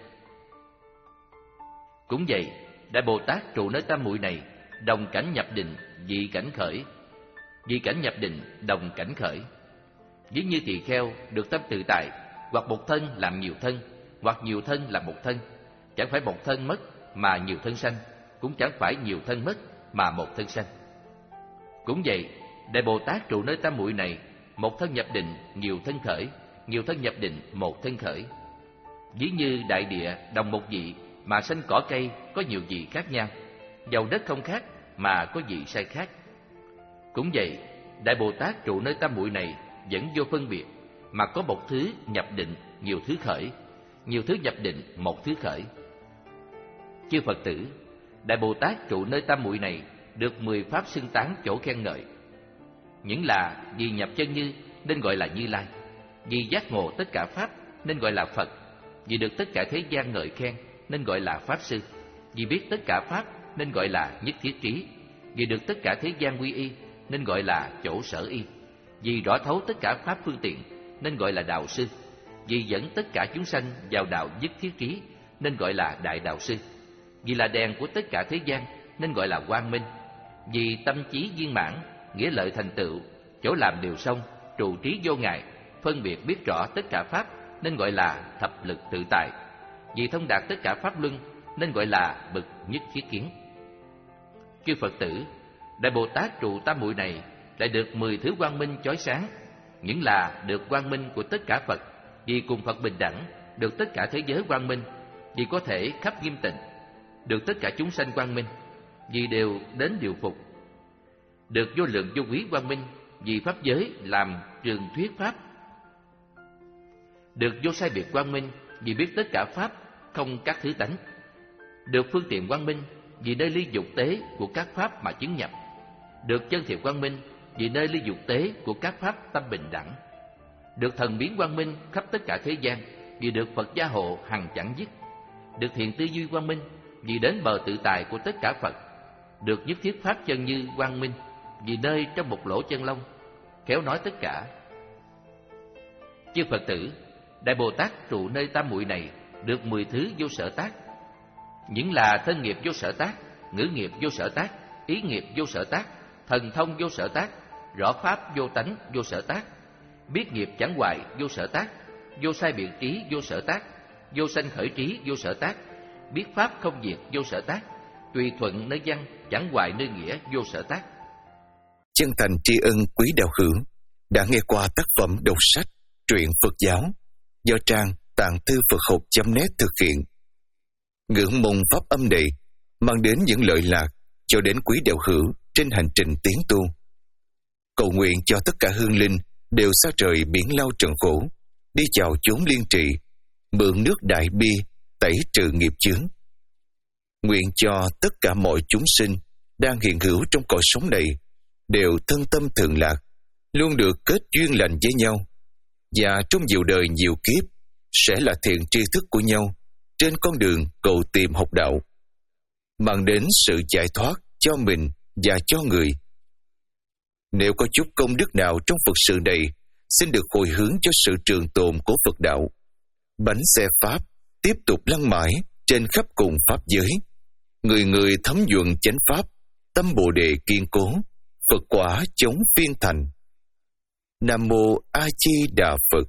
Cũng vậy, Đại Bồ Tát trụ nơi tam muội này, đồng cảnh nhập định, dị cảnh khởi, dị cảnh nhập định, đồng cảnh khởi. Ví như tỳ kheo được tâm tự tại, hoặc một thân làm nhiều thân, hoặc nhiều thân làm một thân, chẳng phải một thân mất mà nhiều thân sanh, cũng chẳng phải nhiều thân mất mà một thân sanh. Cũng vậy, Đại Bồ Tát trụ nơi tam muội này, một thân nhập định, nhiều thân khởi, nhiều thân nhập định, một thân khởi. Ví như đại địa đồng một vị mà sanh cỏ cây có nhiều vị khác nhau, dầu đất không khác mà có vị sai khác. Cũng vậy, Đại Bồ Tát trụ nơi tam muội này, vẫn vô phân biệt, mà có một thứ nhập định, nhiều thứ khởi, nhiều thứ nhập định, một thứ khởi. Chư Phật tử, Đại Bồ Tát trụ nơi tam muội này được mười pháp xưng tán chỗ khen ngợi. Những là vì nhập chân như nên gọi là Như Lai, vì giác ngộ tất cả pháp nên gọi là Phật, vì được tất cả thế gian ngợi khen nên gọi là Pháp Sư, vì biết tất cả pháp nên gọi là Nhất Thiết Trí, vì được tất cả thế gian quy y nên gọi là Chỗ Sở Y, vì rõ thấu tất cả pháp phương tiện nên gọi là Đạo Sư, vì dẫn tất cả chúng sanh vào đạo Nhất Thiết Trí nên gọi là Đại Đạo Sư, vì là đèn của tất cả thế gian nên gọi là Quang Minh, vì tâm trí viên mãn, nghĩa lợi thành tựu, chỗ làm đều xong, trụ trí vô ngại, phân biệt biết rõ tất cả pháp nên gọi là Thập Lực Tự Tại, vì thông đạt tất cả pháp luân nên gọi là Bậc Nhất Thiết Kiến. Chư Phật tử, Đại Bồ Tát trụ tam muội này lại được mười thứ quang minh chói sáng. Những là được quang minh của tất cả Phật, vì cùng Phật bình đẳng, được tất cả thế giới quang minh, vì có thể khắp nghiêm tịnh, được tất cả chúng sanh quang minh, vì đều đến điều phục, được vô lượng vô quý quang minh, vì pháp giới làm trường thuyết pháp, được vô sai biệt quang minh, vì biết tất cả pháp không các thứ tánh, được phương tiện quang minh, vì nơi ly dục tế của các pháp mà chứng nhập, được chân thiện quang minh, vì nơi ly dục tế của các pháp tâm bình đẳng, được thần biến quang minh khắp tất cả thế gian, vì được Phật gia hộ hằng chẳng dứt, được thiện tư duy quang minh, vì đến bờ tự tại của tất cả Phật, được nhất thiết pháp chân như quang minh, vì nơi trong một lỗ chân lông, khéo nói tất cả. Chư Phật tử, Đại Bồ Tát trụ nơi tam muội này được mười thứ vô sở tác. Những là thân nghiệp vô sở tác, ngữ nghiệp vô sở tác, ý nghiệp vô sở tác, thần thông vô sở tác, rõ pháp vô tánh vô sở tác, biết nghiệp chẳng hoại vô sở tác, vô sai biệt trí vô sở tác, vô sanh khởi trí vô sở tác, biết pháp không diệt vô sở tác, tùy thuận nơi văn chẳng hoại nơi nghĩa vô sở tác. Chân thành tri ân quý đạo hữu đã nghe qua tác phẩm đọc sách truyện Phật giáo do trang tạng thư Phật học chấm net thực hiện. Ngưỡng mong pháp âm này mang đến những lợi lạc cho đến quý đạo hữu trên hành trình tiến tu. Cầu nguyện cho tất cả hương linh đều xa trời biển lao trần khổ, đi vào chốn liên trì, mượn nước đại bi tẩy trừ nghiệp chướng. Nguyện cho tất cả mọi chúng sinh đang hiện hữu trong cõi sống này đều thân tâm thường lạc, luôn được kết duyên lành với nhau, và trong nhiều đời nhiều kiếp sẽ là thiện tri thức của nhau trên con đường cầu tìm học đạo, mang đến sự giải thoát cho mình và cho người. Nếu có chút công đức nào trong Phật sự này, xin được hồi hướng cho sự trường tồn của Phật đạo. Bánh xe Pháp tiếp tục lăn mãi trên khắp cùng Pháp giới. Người người thấm nhuận chánh Pháp, tâm Bồ Đề kiên cố, Phật quả chống phiên thành. Nam Mô A Di Đà Phật.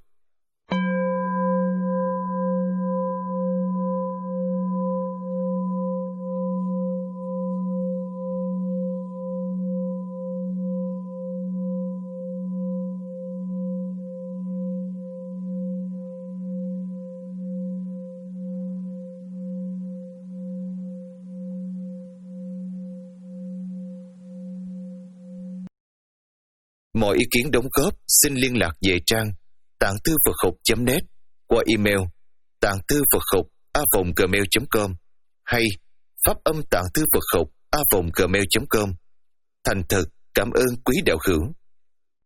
Mọi ý kiến đóng góp xin liên lạc về trang tạng thư Phật học chấm net qua email tạng thư Phật học a vòng gmail chấm com hay pháp âm tạng thư Phật học a vòng gmail chấm com. Thành thật cảm ơn quý đạo hữu.